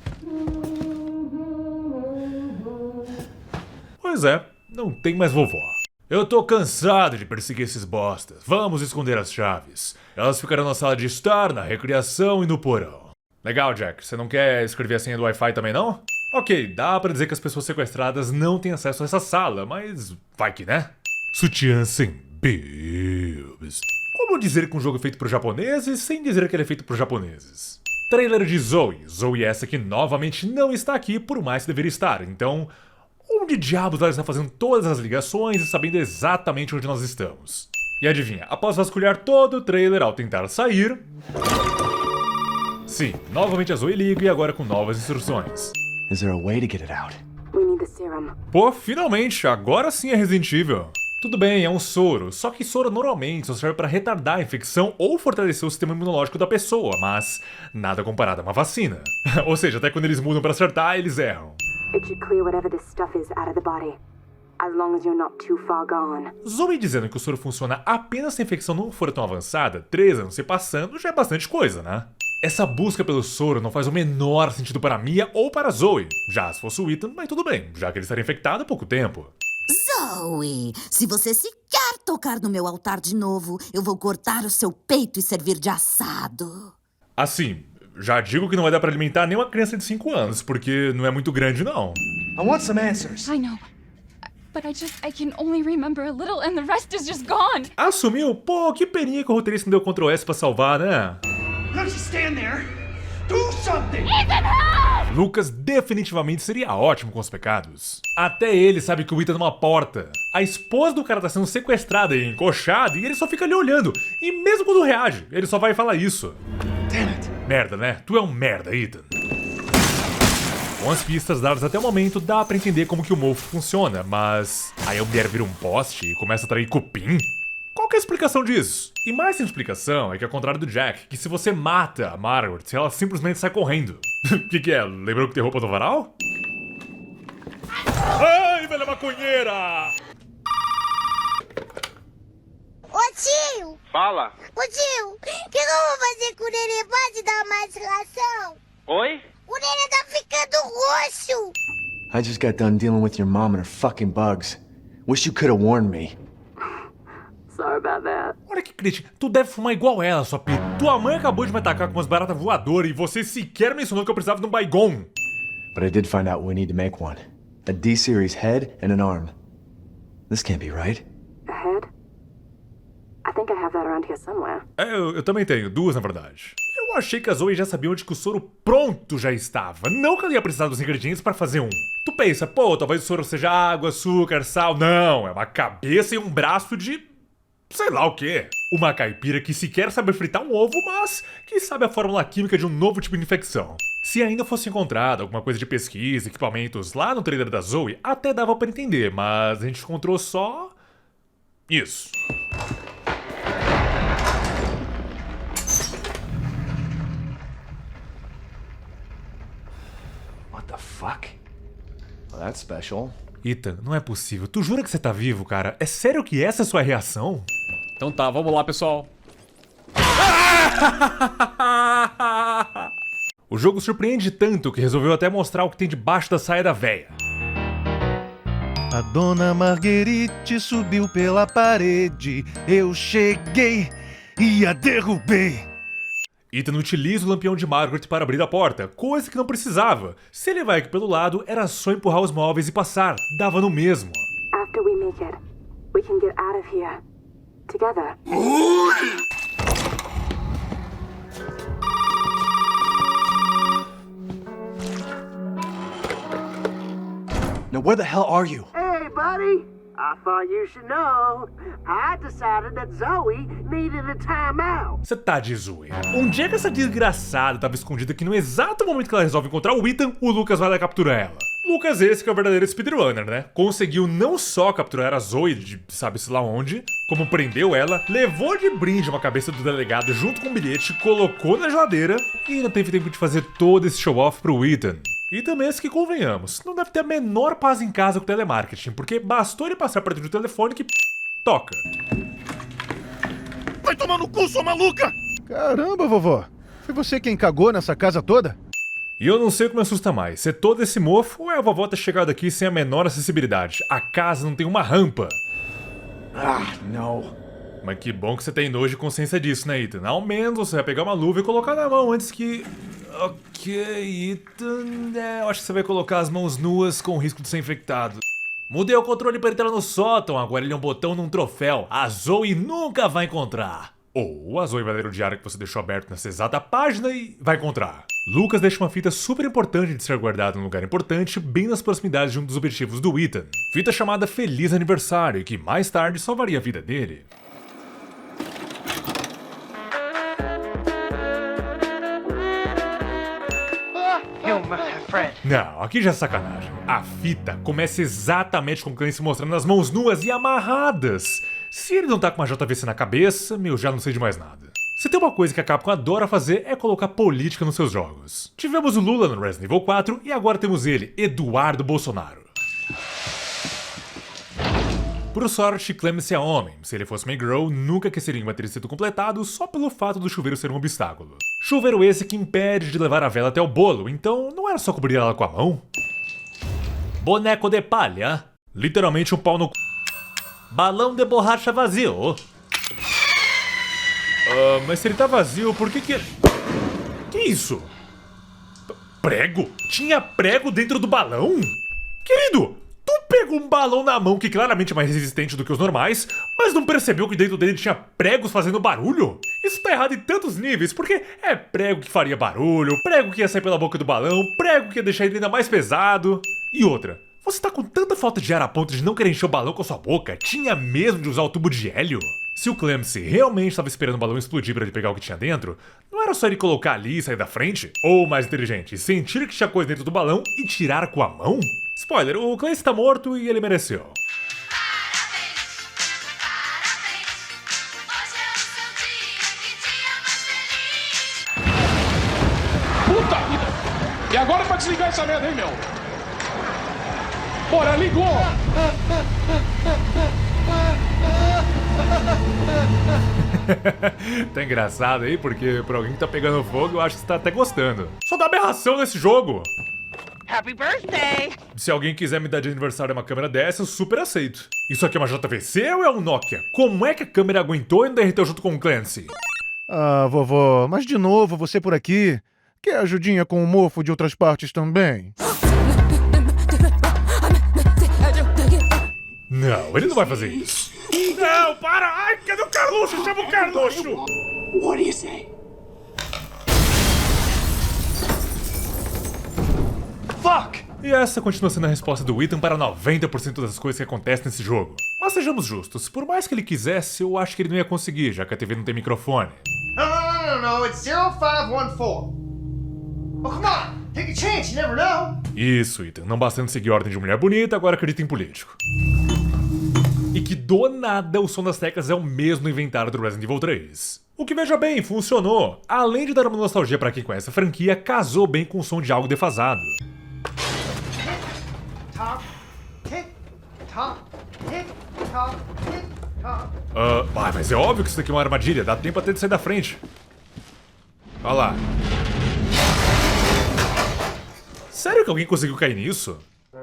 C: Pois é, não tem mais vovó. Eu tô cansado de perseguir esses bostas. Vamos esconder as chaves. Elas ficarão na sala de estar, na recriação e no porão. Legal, Jack. Você não quer escrever a senha do Wi-Fi também, não? Ok, dá pra dizer que as pessoas sequestradas não têm acesso a essa sala, mas vai que, né? Sutiã sem bibs. Como dizer que um jogo é feito por japoneses sem dizer que ele é feito por japoneses? Trailer de Zoe. Zoe essa que novamente não está aqui, por mais que deveria estar. Então... onde diabos ela está fazendo todas as ligações e sabendo exatamente onde nós estamos? E adivinha, após vasculhar todo o trailer ao tentar sair... Sim, novamente a Zoe liga e agora com novas instruções.
D: Is there a way to get it out?
N: We need the serum.
C: Pô, finalmente, agora sim é Resident Evil. Tudo bem, é um soro, só que soro normalmente só serve para retardar a infecção ou fortalecer o sistema imunológico da pessoa, mas nada comparado a uma vacina. Ou seja, até quando eles mudam para acertar, eles erram.
N: It should clear whatever this stuff is out of the body, as long as you're not too far gone.
C: Zoe dizendo que o soro funciona apenas se a infecção não for tão avançada, três anos se passando, já é bastante coisa, né? Essa busca pelo soro não faz o menor sentido para Mia ou para Zoe. Já se fosse o Ethan, mas tudo bem, já que ele estaria infectado há pouco tempo.
S: Zoe, se você sequer tocar no meu altar de novo, eu vou cortar o seu peito e servir de assado.
C: Assim, já digo que não vai dar pra alimentar nem uma criança de cinco anos, porque não é muito grande, não.
D: I want some answers.
E: I know. But I just, I can only remember a little and the rest is just gone.
C: Assumiu? Pô, que peninha que o roteirista não deu control S pra salvar, né?
M: Don't you stand there. Do something.
E: Ethan, help!
C: Lucas definitivamente seria ótimo com os pecados. Até ele sabe que o Ethan é uma porta. A esposa do cara tá sendo sequestrada e encoxada e ele só fica ali olhando. E mesmo quando reage, ele só vai falar isso.
D: Damn it.
C: Merda, né? Tu é um merda, Ethan. Com as pistas dadas até o momento, dá pra entender como que o mofo funciona, mas... aí a mulher vira um poste e começa a atrair cupim? Qual que é a explicação disso? E mais sem explicação é que ao contrário do Jack, que se você mata a Margaret, ela simplesmente sai correndo. Que que é? Lembrou que tem roupa no varal? Ai, velha maconheira!
T: Ô tio!
I: Fala.
T: Ô tio, o que, que eu vou fazer com o neném? Pode dar mais ração?
I: Oi?
T: O neném tá ficando roxo!
D: I just got done dealing with your mom and her fucking bugs. Wish you could have warned me.
N: Sorry about that.
C: Olha que crítica, tu deve fumar igual ela, sua p... Tua mãe acabou de me atacar com umas baratas voadoras e você sequer mencionou que eu precisava de um Baygon.
D: But I did find out we need to make one. A D-series head and an arm. This can't be right.
N: A head? I think I have that around here somewhere.
C: É, eu, eu também tenho, duas na verdade. Eu achei que a Zoe já sabia onde que o soro pronto já estava. Não que ela ia precisar dos ingredientes pra fazer um. Tu pensa, pô, talvez o soro seja água, açúcar, sal. Não, é uma cabeça e um braço de... sei lá o quê. Uma caipira que sequer sabe fritar um ovo, mas que sabe a fórmula química de um novo tipo de infecção. Se ainda fosse encontrado alguma coisa de pesquisa, equipamentos lá no trailer da Zoe, até dava pra entender, mas a gente encontrou só... isso.
D: What the fuck? Well, that's special.
C: Ethan, não é possível. Tu jura que você tá vivo, cara? É sério que essa é a sua reação?
U: Então tá, vamos lá, pessoal.
C: O jogo surpreende tanto que resolveu até mostrar o que tem debaixo da saia da véia.
A: A dona Marguerite subiu pela parede. Eu cheguei e a derrubei.
C: Ethan utiliza o lampião de Margaret para abrir a porta, coisa que não precisava. Se ele vai aqui pelo lado, era só empurrar os móveis e passar. Dava no mesmo.
N: After we make it, we can get out of here. Together.
D: Now where the hell are you?
K: Hey, buddy. I thought you should know. I decided that Zoe needed a timeout.
C: Você tá de zoeira. Onde é que essa desgraçada tava escondida que no exato momento que ela resolve encontrar o Ethan, o Lucas vai lá capturar ela? Lucas esse que é o verdadeiro speedrunner, né? Conseguiu não só capturar a Zoe de sabe-se lá onde, como prendeu ela, levou de brinde uma cabeça do delegado junto com um bilhete, colocou na geladeira e ainda teve tempo de fazer todo esse show-off pro Ethan. E também esse que, convenhamos, não deve ter a menor paz em casa com o telemarketing, porque bastou ele passar perto do telefone que... toca.
A: Vai tomar no cu, sua maluca! Caramba, vovó. Foi você quem cagou nessa casa toda?
C: E eu não sei o que me assusta mais, ser todo esse mofo ou é a vovó ter chegado aqui sem a menor acessibilidade. A casa não tem uma rampa.
D: Ah, não.
C: Mas que bom que você tem nojo e consciência disso, né, Ethan? Ao menos você vai pegar uma luva e colocar na mão antes que... Ok, Ethan... É, eu acho que você vai colocar as mãos nuas com risco de ser infectado. Mudei o controle para entrar no sótão, agora ele é um botão num troféu. A Zoe nunca vai encontrar. Ou a Zoe vai ler o diário que você deixou aberto nessa exata página e vai encontrar. Lucas deixa uma fita super importante de ser guardada em um lugar importante, bem nas proximidades de um dos objetivos do Ethan. Fita chamada Feliz Aniversário, que mais tarde salvaria a vida dele. Não, aqui já é sacanagem. A fita começa exatamente com o Clancy mostrando as mãos nuas e amarradas. Se ele não tá com uma J V C na cabeça, meu, já não sei de mais nada. Se tem uma coisa que a Capcom adora fazer é colocar política nos seus jogos. Tivemos o Lula no Resident Evil quatro e agora temos ele, Eduardo Bolsonaro. Por sorte, Clancy é homem. Se ele fosse uma girl, nunca que esse enigma teria sido completado só pelo fato do chuveiro ser um obstáculo. Chuveiro esse que impede de levar a vela até o bolo, então não era só cobrir ela com a mão? Boneco de palha. Literalmente um pau no c... Balão de borracha vazio. Uh, mas se ele tá vazio, por que que... Que isso? P- prego? Tinha prego dentro do balão? Querido, tu pegou um balão na mão que claramente é mais resistente do que os normais, mas não percebeu que dentro dele tinha pregos fazendo barulho? Isso tá errado em tantos níveis, porque é prego que faria barulho, prego que ia sair pela boca do balão, prego que ia deixar ele ainda mais pesado. E outra, você tá com tanta falta de ar a ponto de não querer encher o balão com a sua boca? Tinha mesmo de usar o tubo de hélio? Se o Clancy realmente estava esperando o balão explodir para ele pegar o que tinha dentro, não era só ele colocar ali e sair da frente? Ou, mais inteligente, sentir que tinha coisa dentro do balão e tirar com a mão? Spoiler, o Clancy tá morto e ele mereceu.
Q: Puta vida! E agora pra desligar essa merda, hein, meu? Bora, ligou!
C: Tá engraçado aí, porque pra alguém que tá pegando fogo, eu acho que você tá até gostando. Só dá aberração nesse jogo!
K: Happy birthday!
C: Se alguém quiser me dar de aniversário uma câmera dessa, eu super aceito. Isso aqui é uma J V C ou é um Nokia? Como é que a câmera aguentou e não derreteu junto com o Clancy?
A: Ah, vovó, mas de novo você por aqui? Quer ajudinha com o mofo de outras partes também?
C: Não, ele não vai fazer isso. Não, para! Ai, cadê o Carluxo? Chama o Carluxo!
F: What do you say?
C: fuck? E essa continua sendo a resposta do Ethan para noventa por cento das coisas que acontecem nesse jogo. Mas sejamos justos, por mais que ele quisesse, eu acho que ele não ia conseguir, já que a T V não tem microfone.
M: No, no, no, no, no, it's zero five one four. Oh, come on, take a chance, you never know.
C: Isso, Ethan, não bastando seguir a ordem de mulher bonita, agora acredita em político. E que do nada o som das teclas é o mesmo inventário do Resident Evil três. O que, veja bem, funcionou. Além de dar uma nostalgia pra quem conhece a franquia, casou bem com o som de algo defasado.
M: Top, tick, top, tick, top, tick, top.
C: Ah, uh, mas é óbvio que isso aqui é uma armadilha, dá tempo até de sair da frente. Olha lá. Sério que alguém conseguiu cair nisso?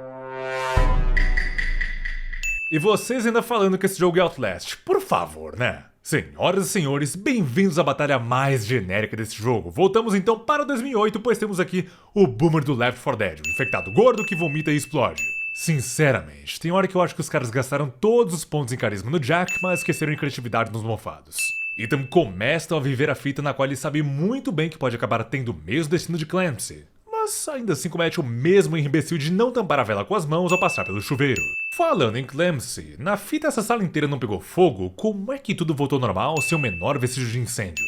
C: E vocês ainda falando que esse jogo é Outlast, por favor, né? Senhoras e senhores, bem-vindos à batalha mais genérica desse jogo. Voltamos então para dois mil e oito, pois temos aqui o Boomer do Left four Dead, o infectado gordo que vomita e explode. Sinceramente, tem hora que eu acho que os caras gastaram todos os pontos em carisma no Jack, mas esqueceram em criatividade nos mofados. Ethan começa a viver a fita na qual ele sabe muito bem que pode acabar tendo o mesmo destino de Clancy. Mas ainda assim comete o mesmo imbecil de não tampar a vela com as mãos ao passar pelo chuveiro. Falando em Clancy, na fita essa sala inteira não pegou fogo, como é que tudo voltou ao normal sem o menor vestígio de incêndio?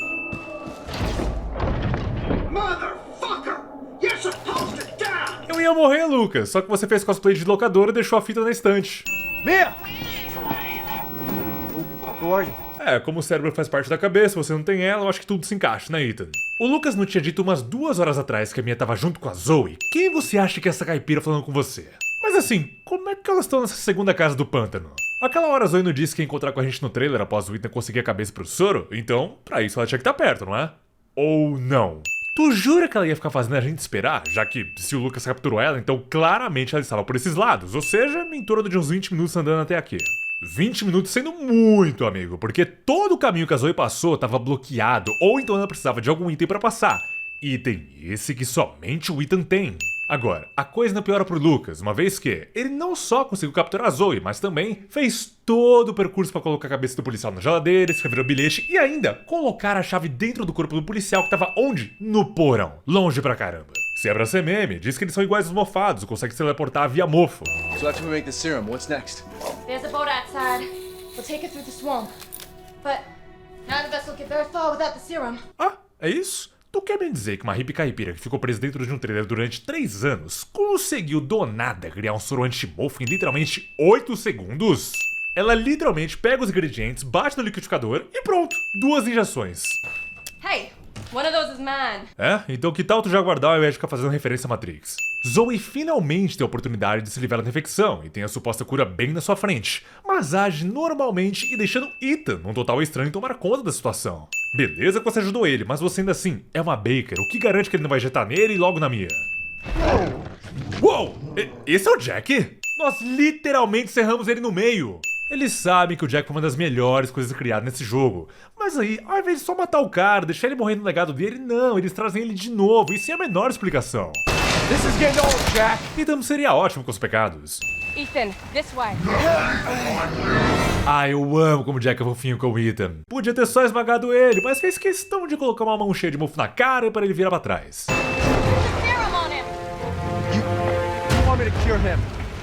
M: Motherfucker! You're supposed to die!
C: Eu ia morrer, Lucas, só que você fez cosplay de locadora e deixou a fita na estante.
M: Mia! Who are you?
C: É, como o cérebro faz parte da cabeça, você não tem ela, eu acho que tudo se encaixa, né, Ethan? O Lucas não tinha dito umas duas horas atrás que a Mia tava junto com a Zoe? Quem você acha que é essa caipira falando com você? Mas assim, como é que elas estão nessa segunda casa do pântano? Aquela hora a Zoe não disse que ia encontrar com a gente no trailer após o Ethan conseguir a cabeça pro soro? Então, pra isso ela tinha que estar perto, não é? Ou não? Tu jura que ela ia ficar fazendo a gente esperar? Já que se o Lucas capturou ela, então claramente ela estava por esses lados, ou seja, em torno de uns vinte minutos andando até aqui. vinte minutos sendo muito, amigo, porque todo o caminho que a Zoe passou estava bloqueado, ou então ela precisava de algum item para passar. Item esse que somente o Ethan tem. Agora, a coisa não piora pro Lucas, uma vez que ele não só conseguiu capturar a Zoe, mas também fez todo o percurso para colocar a cabeça do policial na geladeira, escrever o bilhete e ainda colocar a chave dentro do corpo do policial que tava onde? No porão, longe pra caramba. Se é pra ser meme, diz que eles são iguais aos mofados, conseguem se teleportar via mofo.
D: So after we make the serum, what's next?
O: There's a boat outside. We'll take it through the swamp. But none of us will get very far without the serum.
C: Ah, é isso? Tu quer me dizer que uma hippie caipira que ficou presa dentro de um trailer durante três anos conseguiu do nada criar um soro anti-mofo em literalmente oito segundos? Ela literalmente pega os ingredientes, bate no liquidificador e pronto, duas injeções.
O: Hey, one of those is mine.
C: É? Então que tal tu já guardar ao invés de ficar fazendo referência à Matrix? Zoe finalmente tem a oportunidade de se livrar da infecção e tem a suposta cura bem na sua frente, mas age normalmente e deixando Ethan, um total estranho, tomar conta da situação. Beleza que você ajudou ele, mas você ainda assim é uma Baker, o que garante que ele não vai injetar nele e logo na Mia? Uou! E- esse é o Jack? Nós literalmente cerramos ele no meio. Eles sabem que o Jack foi uma das melhores coisas criadas nesse jogo, mas aí, ao invés de só matar o cara, deixar ele morrer no legado dele, não, eles trazem ele de novo, e sem a menor explicação.
M: This is getting old, Jack!
C: Então seria ótimo com os pecados.
O: Ethan, this way.
C: Ah, eu amo como o Jack é fofinho com o Ethan. Podia ter só esmagado ele, mas fez questão de colocar uma mão cheia de mofo na cara para ele virar pra trás.
O: Serum on him.
M: You want me to cure him?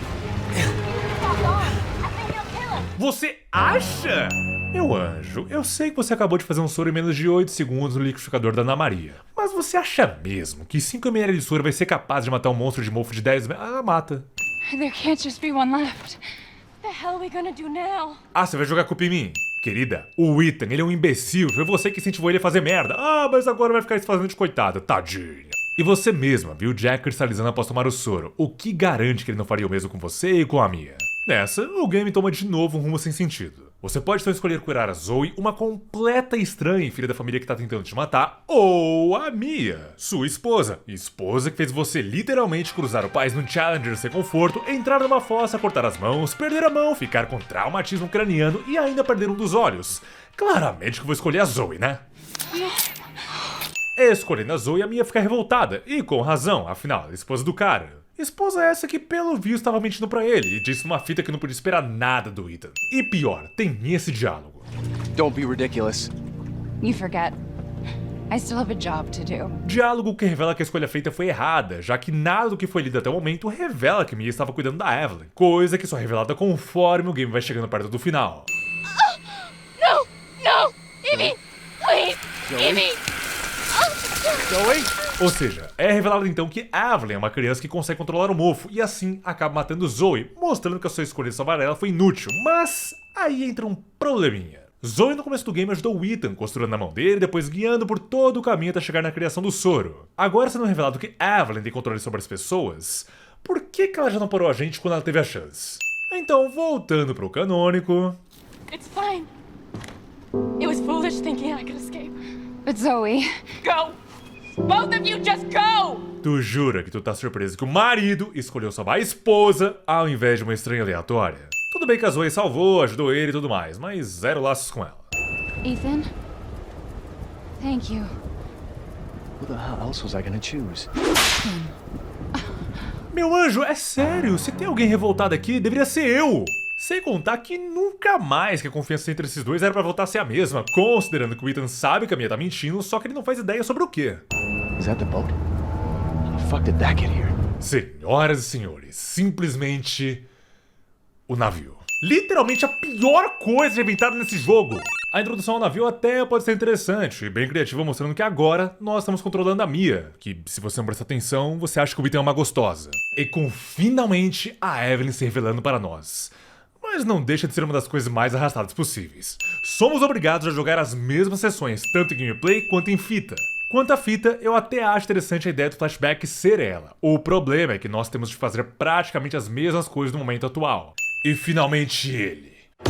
C: Você acha? Meu anjo, eu sei que você acabou de fazer um soro em menos de oito segundos no liquidificador da Ana Maria. Mas você acha mesmo que cinco mililitros de soro vai ser capaz de matar um monstro de mofo de dez metros? Ah, mata.
E: There can't just be one left.
O: What the hell are we gonna do now?
C: Ah, você vai jogar culpa em mim? Querida, o Ethan, ele é um imbecil. Foi você que incentivou ele a fazer merda. Ah, mas agora vai ficar se fazendo de coitada. Tadinha. E você mesma viu o Jack cristalizando após tomar o soro. O que garante que ele não faria o mesmo com você e com a Mia? Nessa, o game toma de novo um rumo sem sentido. Você pode então escolher curar a Zoe, uma completa estranha filha da família que tá tentando te matar, ou a Mia, sua esposa. Esposa que fez você literalmente cruzar o país no Challenger sem conforto, entrar numa fossa, cortar as mãos, perder a mão, ficar com traumatismo craniano e ainda perder um dos olhos. Claramente que vou escolher a Zoe, né? Escolhendo a Zoe, a Mia fica revoltada, e com razão, afinal, ela é esposa do cara. Esposa essa que, pelo visto, estava mentindo pra ele e disse numa fita que não podia esperar nada do Ethan. E pior, tem esse diálogo.
D: Don't be ridiculous.
E: You forget. I still have a job to do.
C: Diálogo que revela que a escolha feita foi errada, já que nada do que foi lido até o momento revela que Mia estava cuidando da Evelyn, coisa que só é revelada conforme o game vai chegando perto do final.
T: No! No! Evie! Please! Evie!
C: Zoe? Ou seja, é revelado então que Evelyn é uma criança que consegue controlar o mofo e assim acaba matando Zoe, mostrando que a sua escolha de salvar ela foi inútil. Mas aí entra um probleminha. Zoe no começo do game ajudou o Ethan, costurando na mão dele e depois guiando por todo o caminho até chegar na criação do soro. Agora sendo revelado que Evelyn tem controle sobre as pessoas, por que que ela já não parou a gente quando ela teve a chance? Então, voltando pro canônico...
O: It's fine. It was foolish thinking I could escape.
E: But Zoe...
O: Go! Both of you just go!
C: Tu jura que tu tá surpreso que o marido escolheu salvar a esposa ao invés de uma estranha aleatória? Tudo bem que a Zoe salvou, ajudou ele e tudo mais, mas zero laços com ela.
E: Ethan? Thank you.
D: Who the hell else was I gonna choose?
C: Meu anjo, é sério, se tem alguém revoltado aqui, deveria ser eu. Sem contar que nunca mais que a confiança entre esses dois era pra voltar a ser a mesma, considerando que o Ethan sabe que a Mia tá mentindo, só que ele não faz ideia sobre o quê.
D: Is that the boat? How the fuck did that get here?
C: Senhoras e senhores, simplesmente o navio. Literalmente a pior coisa inventada nesse jogo. A introdução ao navio até pode ser interessante e bem criativa, mostrando que agora nós estamos controlando a Mia, que se você não prestar atenção, você acha que o Ethan é uma gostosa. E com finalmente a Evelyn se revelando para nós. Mas não deixa de ser uma das coisas mais arrastadas possíveis. Somos obrigados a jogar as mesmas sessões, tanto em gameplay quanto em fita. Quanto à fita, eu até acho interessante a ideia do flashback ser ela. O problema é que nós temos de fazer praticamente as mesmas coisas no momento atual. E finalmente ele.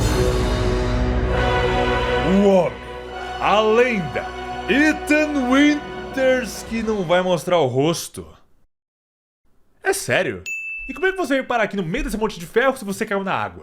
C: O homem, a lenda, Ethan Winters, que não vai mostrar o rosto. É sério? E como é que você veio parar aqui no meio desse monte de ferro se você caiu na água?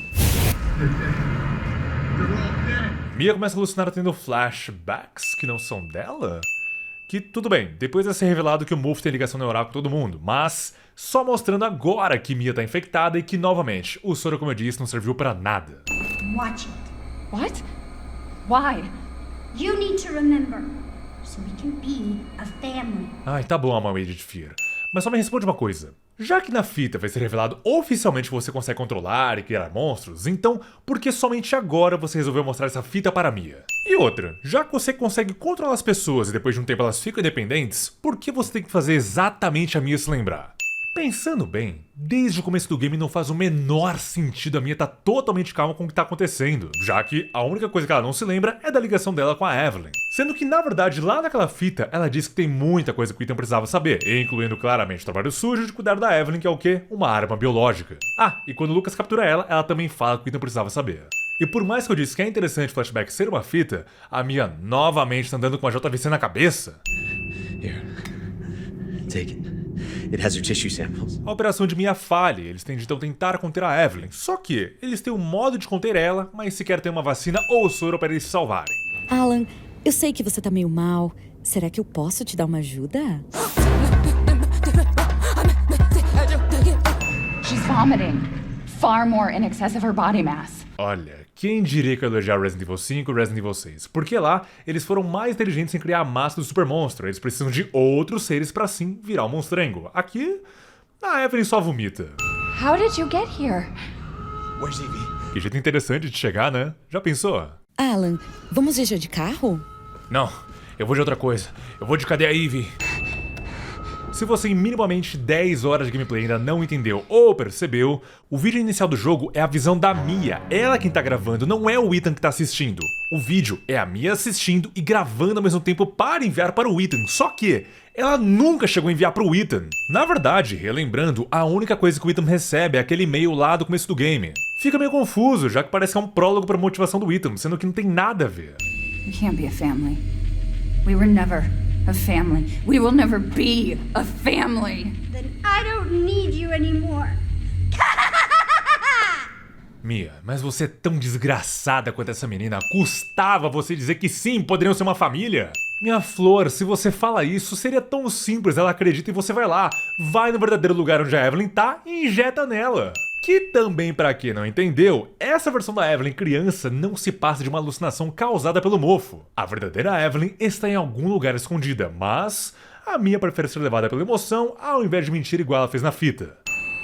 C: Mia começa a alucinar tendo flashbacks que não são dela? Que tudo bem, depois vai ser revelado que o Mofo tem ligação neural com todo mundo, mas só mostrando agora que Mia tá infectada e que, novamente, o soro, como eu disse, não serviu pra nada.
T: Watch it.
E: What? Why?
T: You need to remember, so we can be a family.
C: Ai, tá bom, Amaway de Fear. Mas só me responde uma coisa. Já que na fita vai ser revelado oficialmente que você consegue controlar e criar monstros, então por que somente agora você resolveu mostrar essa fita para a Mia? E outra, já que você consegue controlar as pessoas e depois de um tempo elas ficam independentes, por que você tem que fazer exatamente a Mia se lembrar? Pensando bem, desde o começo do game não faz o menor sentido a Mia tá totalmente calma com o que tá acontecendo, já que a única coisa que ela não se lembra é da ligação dela com a Evelyn. Sendo que, na verdade, lá naquela fita, ela disse que tem muita coisa que o Ethan precisava saber, incluindo claramente o trabalho sujo de cuidar da Evelyn, que é o quê? Uma arma biológica. Ah, e quando o Lucas captura ela, ela também fala que o Ethan precisava saber. E por mais que eu disse que é interessante o flashback ser uma fita, a Mia novamente tá andando com a J V C na cabeça.
G: Here. Take it. It has your tissue samples.
C: A operação de Mia falha, eles têm de então tentar conter a Evelyn. Só que eles têm um modo de conter ela, mas sequer tem uma vacina ou soro para eles se salvarem.
J: Alan, eu sei que você tá meio mal. Será que eu posso te dar uma ajuda?
E: She's vomiting. Far more in excess of her body mass.
C: Olha, quem diria que eu elogiar Resident Evil cinco e Resident Evil seis? Porque lá, eles foram mais inteligentes em criar a massa do super monstro. Eles precisam de outros seres pra sim virar um monstrengo. Aqui, a Evelyn só vomita.
E: How did you get here?
G: Where's Evie?
C: Que jeito interessante de chegar, né? Já pensou?
J: Alan, vamos viajar de carro?
C: Não, eu vou de outra coisa. Eu vou de cadê a Evie? Se você em minimamente dez horas de gameplay ainda não entendeu ou percebeu, o vídeo inicial do jogo é a visão da Mia. Ela quem tá gravando, não é o Ethan que tá assistindo. O vídeo é a Mia assistindo e gravando ao mesmo tempo para enviar para o Ethan. Só que ela nunca chegou a enviar para o Ethan. Na verdade, relembrando, a única coisa que o Ethan recebe é aquele e-mail lá do começo do game. Fica meio confuso, já que parece que é um prólogo para a motivação do Ethan, sendo que não tem nada a ver.
E: We can't be a family. We were never a family. We will never be a family.
T: Then I don't need you anymore.
C: Mia, mas você é tão desgraçada quanto essa menina. Custava você dizer que sim, poderiam ser uma família? Minha flor, se você fala isso, seria tão simples, ela acredita e você vai lá. Vai no verdadeiro lugar onde a Evelyn tá e injeta nela. Que também, pra quem não entendeu, essa versão da Evelyn criança não se passa de uma alucinação causada pelo mofo. A verdadeira Evelyn está em algum lugar escondida, mas a Mia prefere ser levada pela emoção ao invés de mentir igual ela fez na fita.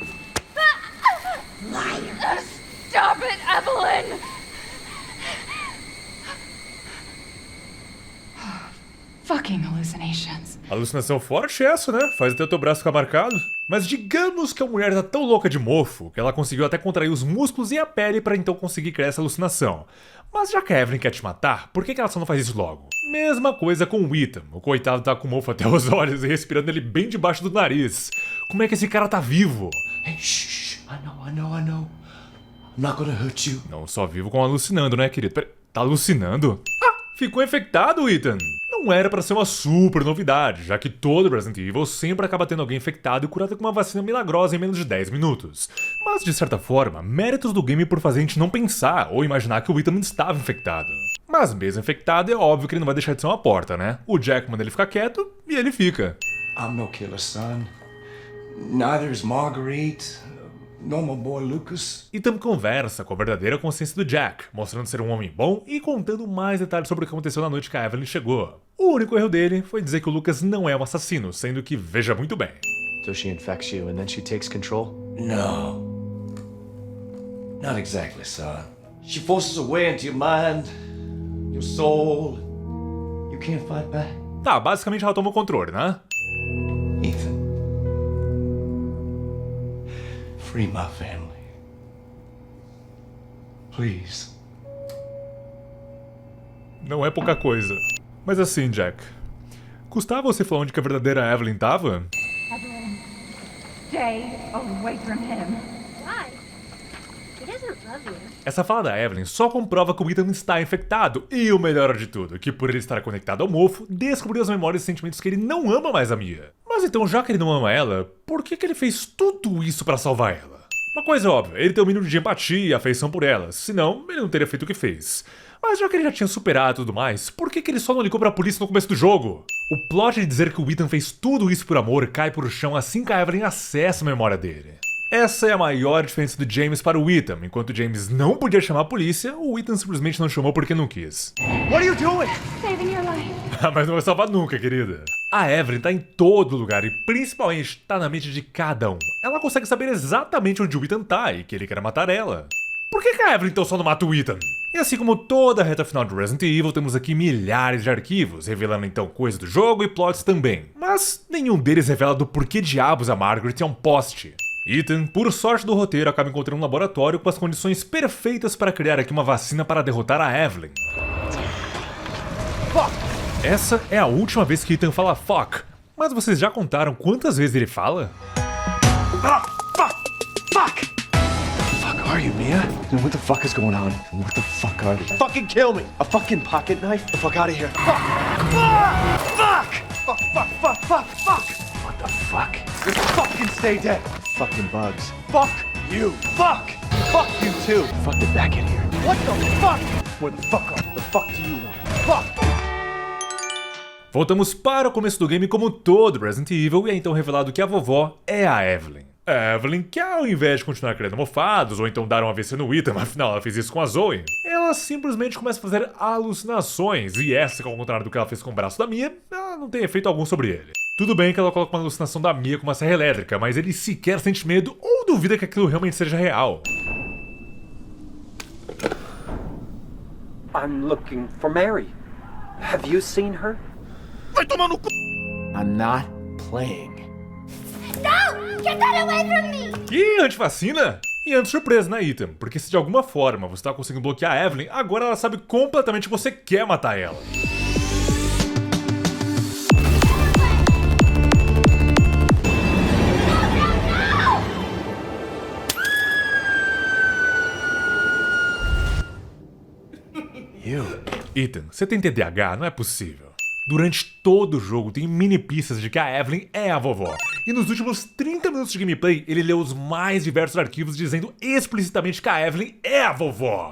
E: Stop it, Evelyn! Fucking hallucinations.
C: Alucinação forte essa, né? Faz até o teu braço ficar marcado. Mas digamos que a mulher tá tão louca de mofo que ela conseguiu até contrair os músculos e a pele pra então conseguir criar essa alucinação. Mas já que a Evelyn quer te matar, por que que ela só não faz isso logo? Mesma coisa com o Ethan. O coitado tá com mofo até os olhos e respirando ele bem debaixo do nariz. Como é que esse cara tá vivo?
F: Hey, shh, I know, I know, I know. I'm not gonna hurt you.
C: Não só vivo como alucinando, né, querido? Pera, tá alucinando? Ah, ficou infectado, Ethan! Não era pra ser uma super novidade, já que todo Resident Evil sempre acaba tendo alguém infectado e curado com uma vacina milagrosa em menos de dez minutos. Mas, de certa forma, méritos do game por fazer a gente não pensar ou imaginar que o Ethan estava infectado. Mas mesmo infectado, é óbvio que ele não vai deixar de ser uma porta, né? O Jack manda ele ficar quieto e ele fica.
F: I'm no killer, son. Neither is Marguerite. No, my boy Lucas.
C: Ethan conversa com a verdadeira consciência do Jack, mostrando ser um homem bom e contando mais detalhes sobre o que aconteceu na noite que a Evelyn chegou. O único erro dele foi dizer que o Lucas não é um assassino, sendo que veja muito bem.
D: So she infects you and then she takes control?
F: No. Not exactly, son. She forces her way into your mind, your soul. You can't fight back.
C: Tá, basicamente ela toma o controle, né?
F: Ethan. Free my family. Please.
C: Não é pouca coisa. Mas assim, Jack, custava você falar onde que a verdadeira Evelyn tava?
E: Evelyn, stay away from him.
T: Why? He doesn't love you.
C: Essa fala da Evelyn só comprova que o Ethan está infectado. E o melhor de tudo, que por ele estar conectado ao mofo, descobriu as memórias e sentimentos que ele não ama mais a Mia. Mas então, já que ele não ama ela, por que que ele fez tudo isso pra salvar ela? Uma coisa óbvia, ele tem um mínimo de empatia e afeição por ela, senão ele não teria feito o que fez. Mas já que ele já tinha superado e tudo mais, por que que ele só não ligou pra polícia no começo do jogo? O plot de dizer que o Ethan fez tudo isso por amor cai por chão assim que a Evelyn acessa a memória dele. Essa é a maior diferença do James para o Ethan. Enquanto o James não podia chamar a polícia, o Ethan simplesmente não chamou porque não quis.
M: What are you doing?
E: Saving your life.
C: Mas não vai salvar nunca, querida. A Evelyn tá em todo lugar e principalmente tá na mente de cada um. Ela consegue saber exatamente onde o Ethan tá e que ele quer matar ela. Por que que a Evelyn então só não mata o Ethan? E assim como toda a reta final de Resident Evil, temos aqui milhares de arquivos, revelando então coisas do jogo e plots também. Mas nenhum deles revela do porquê diabos a Margaret é um poste. Ethan, por sorte do roteiro, acaba encontrando um laboratório com as condições perfeitas para criar aqui uma vacina para derrotar a Evelyn.
M: Fuck!
C: Essa é a última vez que Ethan fala fuck, mas vocês já contaram quantas vezes ele fala?
F: Ah, fuck! Fuck! Fuck are you, Mia? And what the fuck is going on? And what the fuck are you?
M: Fucking kill me!
F: A fucking pocket knife? Get the fuck out of here.
M: Fuck! Fuck! Fuck! Fuck, fuck, fuck, fuck, fuck!
F: What the fuck?
M: Just fucking stay dead!
F: Fucking bugs.
M: Fuck you! Fuck! Fuck you too!
F: Fuck did that get here?
M: What the fuck? Where the fuck are? The fuck do you want? Fuck!
C: Voltamos para o começo do game como todo Resident Evil e é então revelado que a vovó é a Evelyn. A Evelyn, que ao invés de continuar criando mofados ou então dar um A V C no Ethan, afinal ela fez isso com a Zoe, ela simplesmente começa a fazer alucinações e essa, ao contrário do que ela fez com o braço da Mia, ela não tem efeito algum sobre ele. Tudo bem que ela coloca uma alucinação da Mia com uma serra elétrica, mas ele sequer sente medo ou duvida que aquilo realmente seja real.
I: I'm looking for Mary. Have you seen her?
M: Vai tomar no cu!
D: I'm not playing.
T: No! Get that away from me!
C: Que antivacina? E antes surpresa, né, Ethan? Porque se de alguma forma você tá conseguindo bloquear a Evelyn, agora ela sabe completamente que você quer matar ela.
D: You.
C: Ethan, você tem T D A H? Não é possível. Durante todo o jogo tem mini pistas de que a Evelyn é a vovó. E nos últimos trinta minutos de gameplay, ele leu os mais diversos arquivos dizendo explicitamente que a Evelyn é a vovó.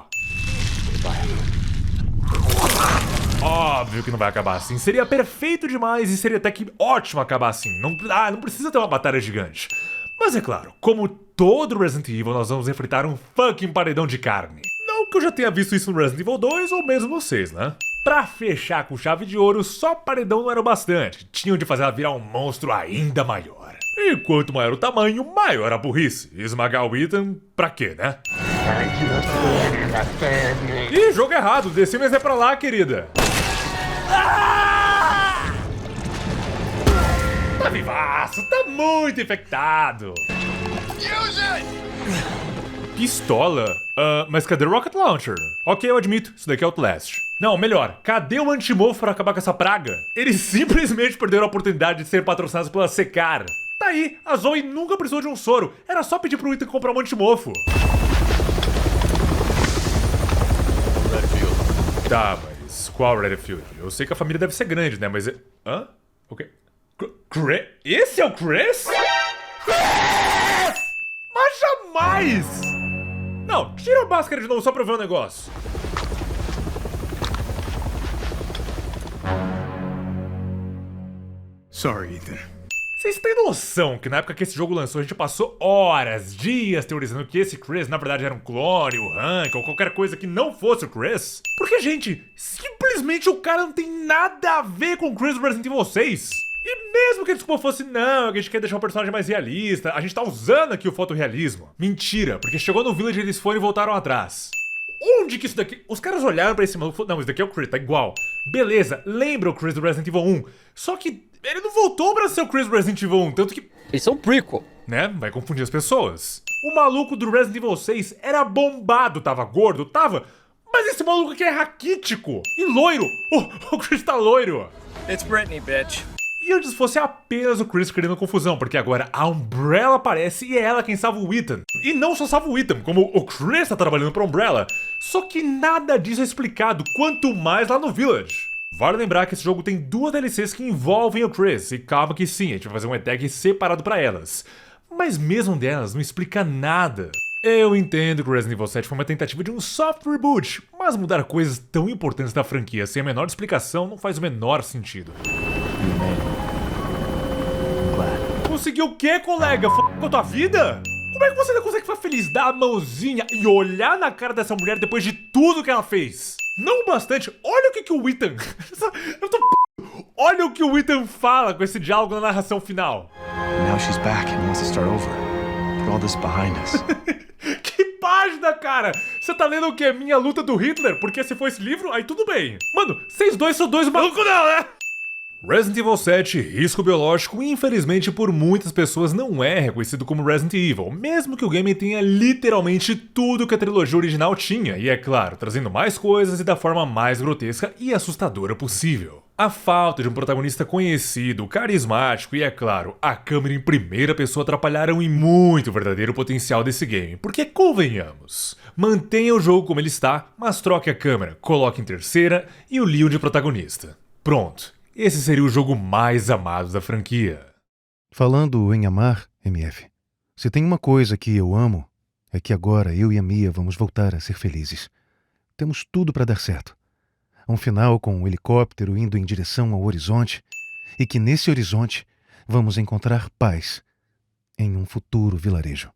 C: Óbvio que não vai acabar assim. Seria perfeito demais e seria até que ótimo acabar assim. Não, ah, não precisa ter uma batalha gigante. Mas é claro, como todo Resident Evil, nós vamos enfrentar um fucking paredão de carne. Não que eu já tenha visto isso no Resident Evil dois ou mesmo no seis, né? Pra fechar com chave de ouro, só paredão não era o bastante. Tinham de fazer ela virar um monstro ainda maior. E quanto maior o tamanho, maior a burrice. Esmagar o Ethan, pra quê, né? Ih, jogo errado. Desci, mas é pra lá, querida. Ah! Tá vivaço, tá muito infectado. Pistola? Uh, mas cadê o Rocket Launcher? Ok, eu admito, isso daqui é Outlast. Não, melhor, cadê o antimorfo pra acabar com essa praga? Eles simplesmente perderam a oportunidade de ser patrocinados pela Secar. Tá aí, a Zoe nunca precisou de um soro. Era só pedir pro Ethan comprar um antimorfo. Redfield. Tá, mas qual Redfield? Eu sei que a família deve ser grande, né? Mas... Hã? Ok. Chris? Esse é o Chris? Chris! Mas jamais! Não, tira a máscara de novo só pra ver o negócio.
A: Sorry, Ethan.
C: Vocês têm noção que na época que esse jogo lançou a gente passou horas, dias teorizando que esse Chris na verdade era um clone, o Hank ou qualquer coisa que não fosse o Chris? Porque, gente, simplesmente o cara não tem nada a ver com o Chris do Resident Evil seis. E mesmo que a desculpa fosse, não, a gente quer deixar o personagem mais realista, a gente tá usando aqui o fotorrealismo. Mentira, porque chegou no Village eles foram e voltaram atrás. Onde que isso daqui... Os caras olharam pra esse maluco e falaram, não, isso daqui é o Chris, tá igual. Beleza, lembra o Chris do Resident Evil um, só que ele não voltou pra ser o Chris do Resident Evil um, tanto que...
U: Isso é um prequel.
C: Né, vai confundir as pessoas. O maluco do Resident Evil seis era bombado, tava gordo, tava... Mas esse maluco aqui é raquítico e loiro. O, o Chris tá loiro.
U: It's Brittany, bitch.
C: E antes fosse apenas o Chris criando confusão, porque agora a Umbrella aparece e é ela quem salva o Ethan. E não só salva o Ethan, como o Chris tá trabalhando pra Umbrella. Só que nada disso é explicado, quanto mais lá no Village. Vale lembrar que esse jogo tem duas D L Cs que envolvem o Chris, e calma que sim, a gente vai fazer um E-Tag separado pra elas. Mas mesmo delas não explica nada. Eu entendo que o Resident Evil sete foi uma tentativa de um soft reboot, mas mudar coisas tão importantes da franquia sem a menor explicação não faz o menor sentido. Conseguiu o quê, colega? F*** com a tua vida? Como é que você não consegue ficar feliz, dar a mãozinha e olhar na cara dessa mulher depois de tudo que ela fez? Não bastante, olha o que que o Ethan... Eu tô p... Olha o que o Ethan fala com esse diálogo na narração final.
D: Now she's back and wants to start over. Put all this behind us.
C: Que página, cara! Você tá lendo o quê? Minha luta do Hitler? Porque se for esse livro, aí tudo bem. Mano, vocês dois são dois malucos não, né? Resident Evil sete, risco biológico, infelizmente por muitas pessoas não é reconhecido como Resident Evil, mesmo que o game tenha literalmente tudo que a trilogia original tinha, e é claro, trazendo mais coisas e da forma mais grotesca e assustadora possível. A falta de um protagonista conhecido, carismático e, é claro, a câmera em primeira pessoa atrapalharam em muito o verdadeiro potencial desse game, porque convenhamos, mantenha o jogo como ele está, mas troque a câmera, coloque em terceira e o Leon de protagonista. Pronto. Esse seria o jogo mais amado da franquia.
A: Falando em amar, M F, se tem uma coisa que eu amo, é que agora eu e a Mia vamos voltar a ser felizes. Temos tudo para dar certo. Um final com um helicóptero indo em direção ao horizonte, e que nesse horizonte vamos encontrar paz em um futuro vilarejo.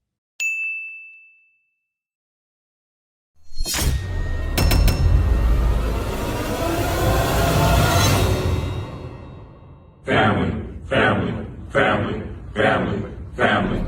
R: Family, family, family, family, family.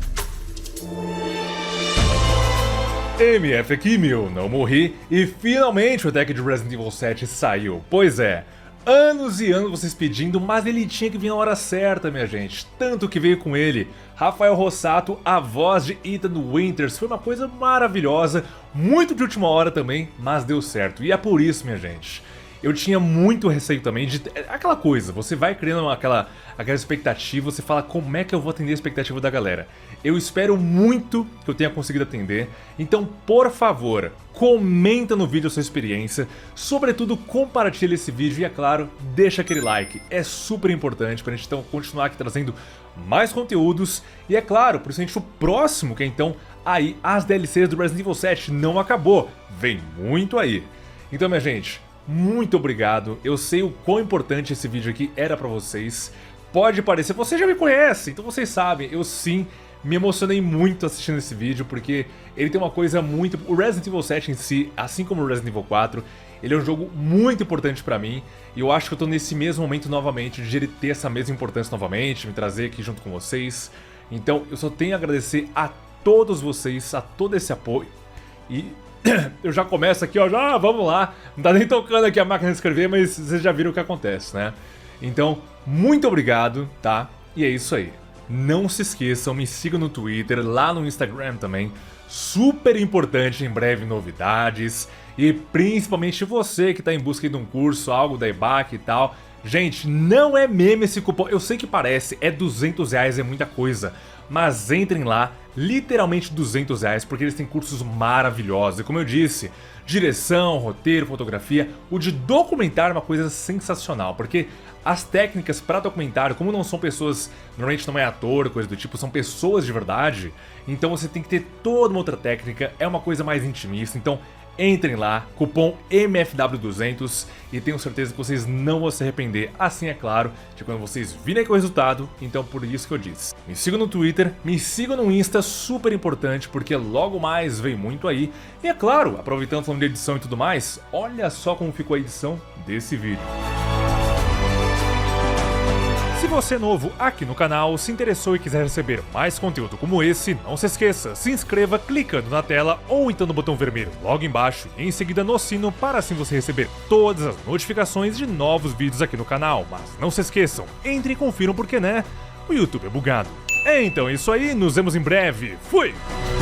C: M F aqui, meu, não morri, e finalmente o deck de Resident Evil sete saiu. Pois é, anos e anos vocês pedindo, mas ele tinha que vir na hora certa, minha gente. Tanto que veio com ele, Rafael Rossato, a voz de Ethan Winters. Foi uma coisa maravilhosa, muito de última hora também, mas deu certo. E é por isso, minha gente. Eu tinha muito receio também de... Aquela coisa, você vai criando aquela, aquela expectativa, você fala como é que eu vou atender a expectativa da galera. Eu espero muito que eu tenha conseguido atender, então por favor, comenta no vídeo a sua experiência, sobretudo compartilha esse vídeo e é claro, deixa aquele like, é super importante pra gente então continuar aqui trazendo mais conteúdos e é claro, principalmente o próximo que é então aí as D L Cs do Resident Evil sete não acabou, vem muito aí. Então minha gente... Muito obrigado, eu sei o quão importante esse vídeo aqui era pra vocês. Pode parecer, vocês já me conhecem, então vocês sabem, eu sim me emocionei muito assistindo esse vídeo, porque ele tem uma coisa muito... O Resident Evil sete em si, assim como o Resident Evil quatro, ele é um jogo muito importante pra mim, e eu acho que eu tô nesse mesmo momento novamente, de ele ter essa mesma importância novamente, me trazer aqui junto com vocês. Então eu só tenho a agradecer a todos vocês, a todo esse apoio, e eu já começo aqui, ó, já vamos lá, não tá nem tocando aqui a máquina de escrever, mas vocês já viram o que acontece, né? Então, muito obrigado, tá? E é isso aí. Não se esqueçam, me sigam no Twitter, lá no Instagram também, super importante, em breve novidades, e principalmente você que tá em busca de um curso, algo da E B A C e tal. Gente, não é meme esse cupom, eu sei que parece, é duzentos reais, é muita coisa, mas entrem lá, literalmente duzentos reais, porque eles têm cursos maravilhosos, e como eu disse, direção, roteiro, fotografia, o de documentário é uma coisa sensacional, porque as técnicas para documentário, como não são pessoas, normalmente não é ator, coisa do tipo, são pessoas de verdade, então você tem que ter toda uma outra técnica, é uma coisa mais intimista, então entrem lá, cupom M F W duzentos, e tenho certeza que vocês não vão se arrepender, assim é claro, de quando vocês virem aqui o resultado, então por isso que eu disse. Me sigam no Twitter, me sigam no Insta, super importante, porque logo mais vem muito aí, e é claro, aproveitando falando de edição e tudo mais, olha só como ficou a edição desse vídeo. Se você é novo aqui no canal, se interessou e quiser receber mais conteúdo como esse, não se esqueça, se inscreva clicando na tela ou então no botão vermelho logo embaixo e em seguida no sino para assim você receber todas as notificações de novos vídeos aqui no canal. Mas não se esqueçam, entre e confiram porque, né, o YouTube é bugado. Então é isso aí, nos vemos em breve, fui!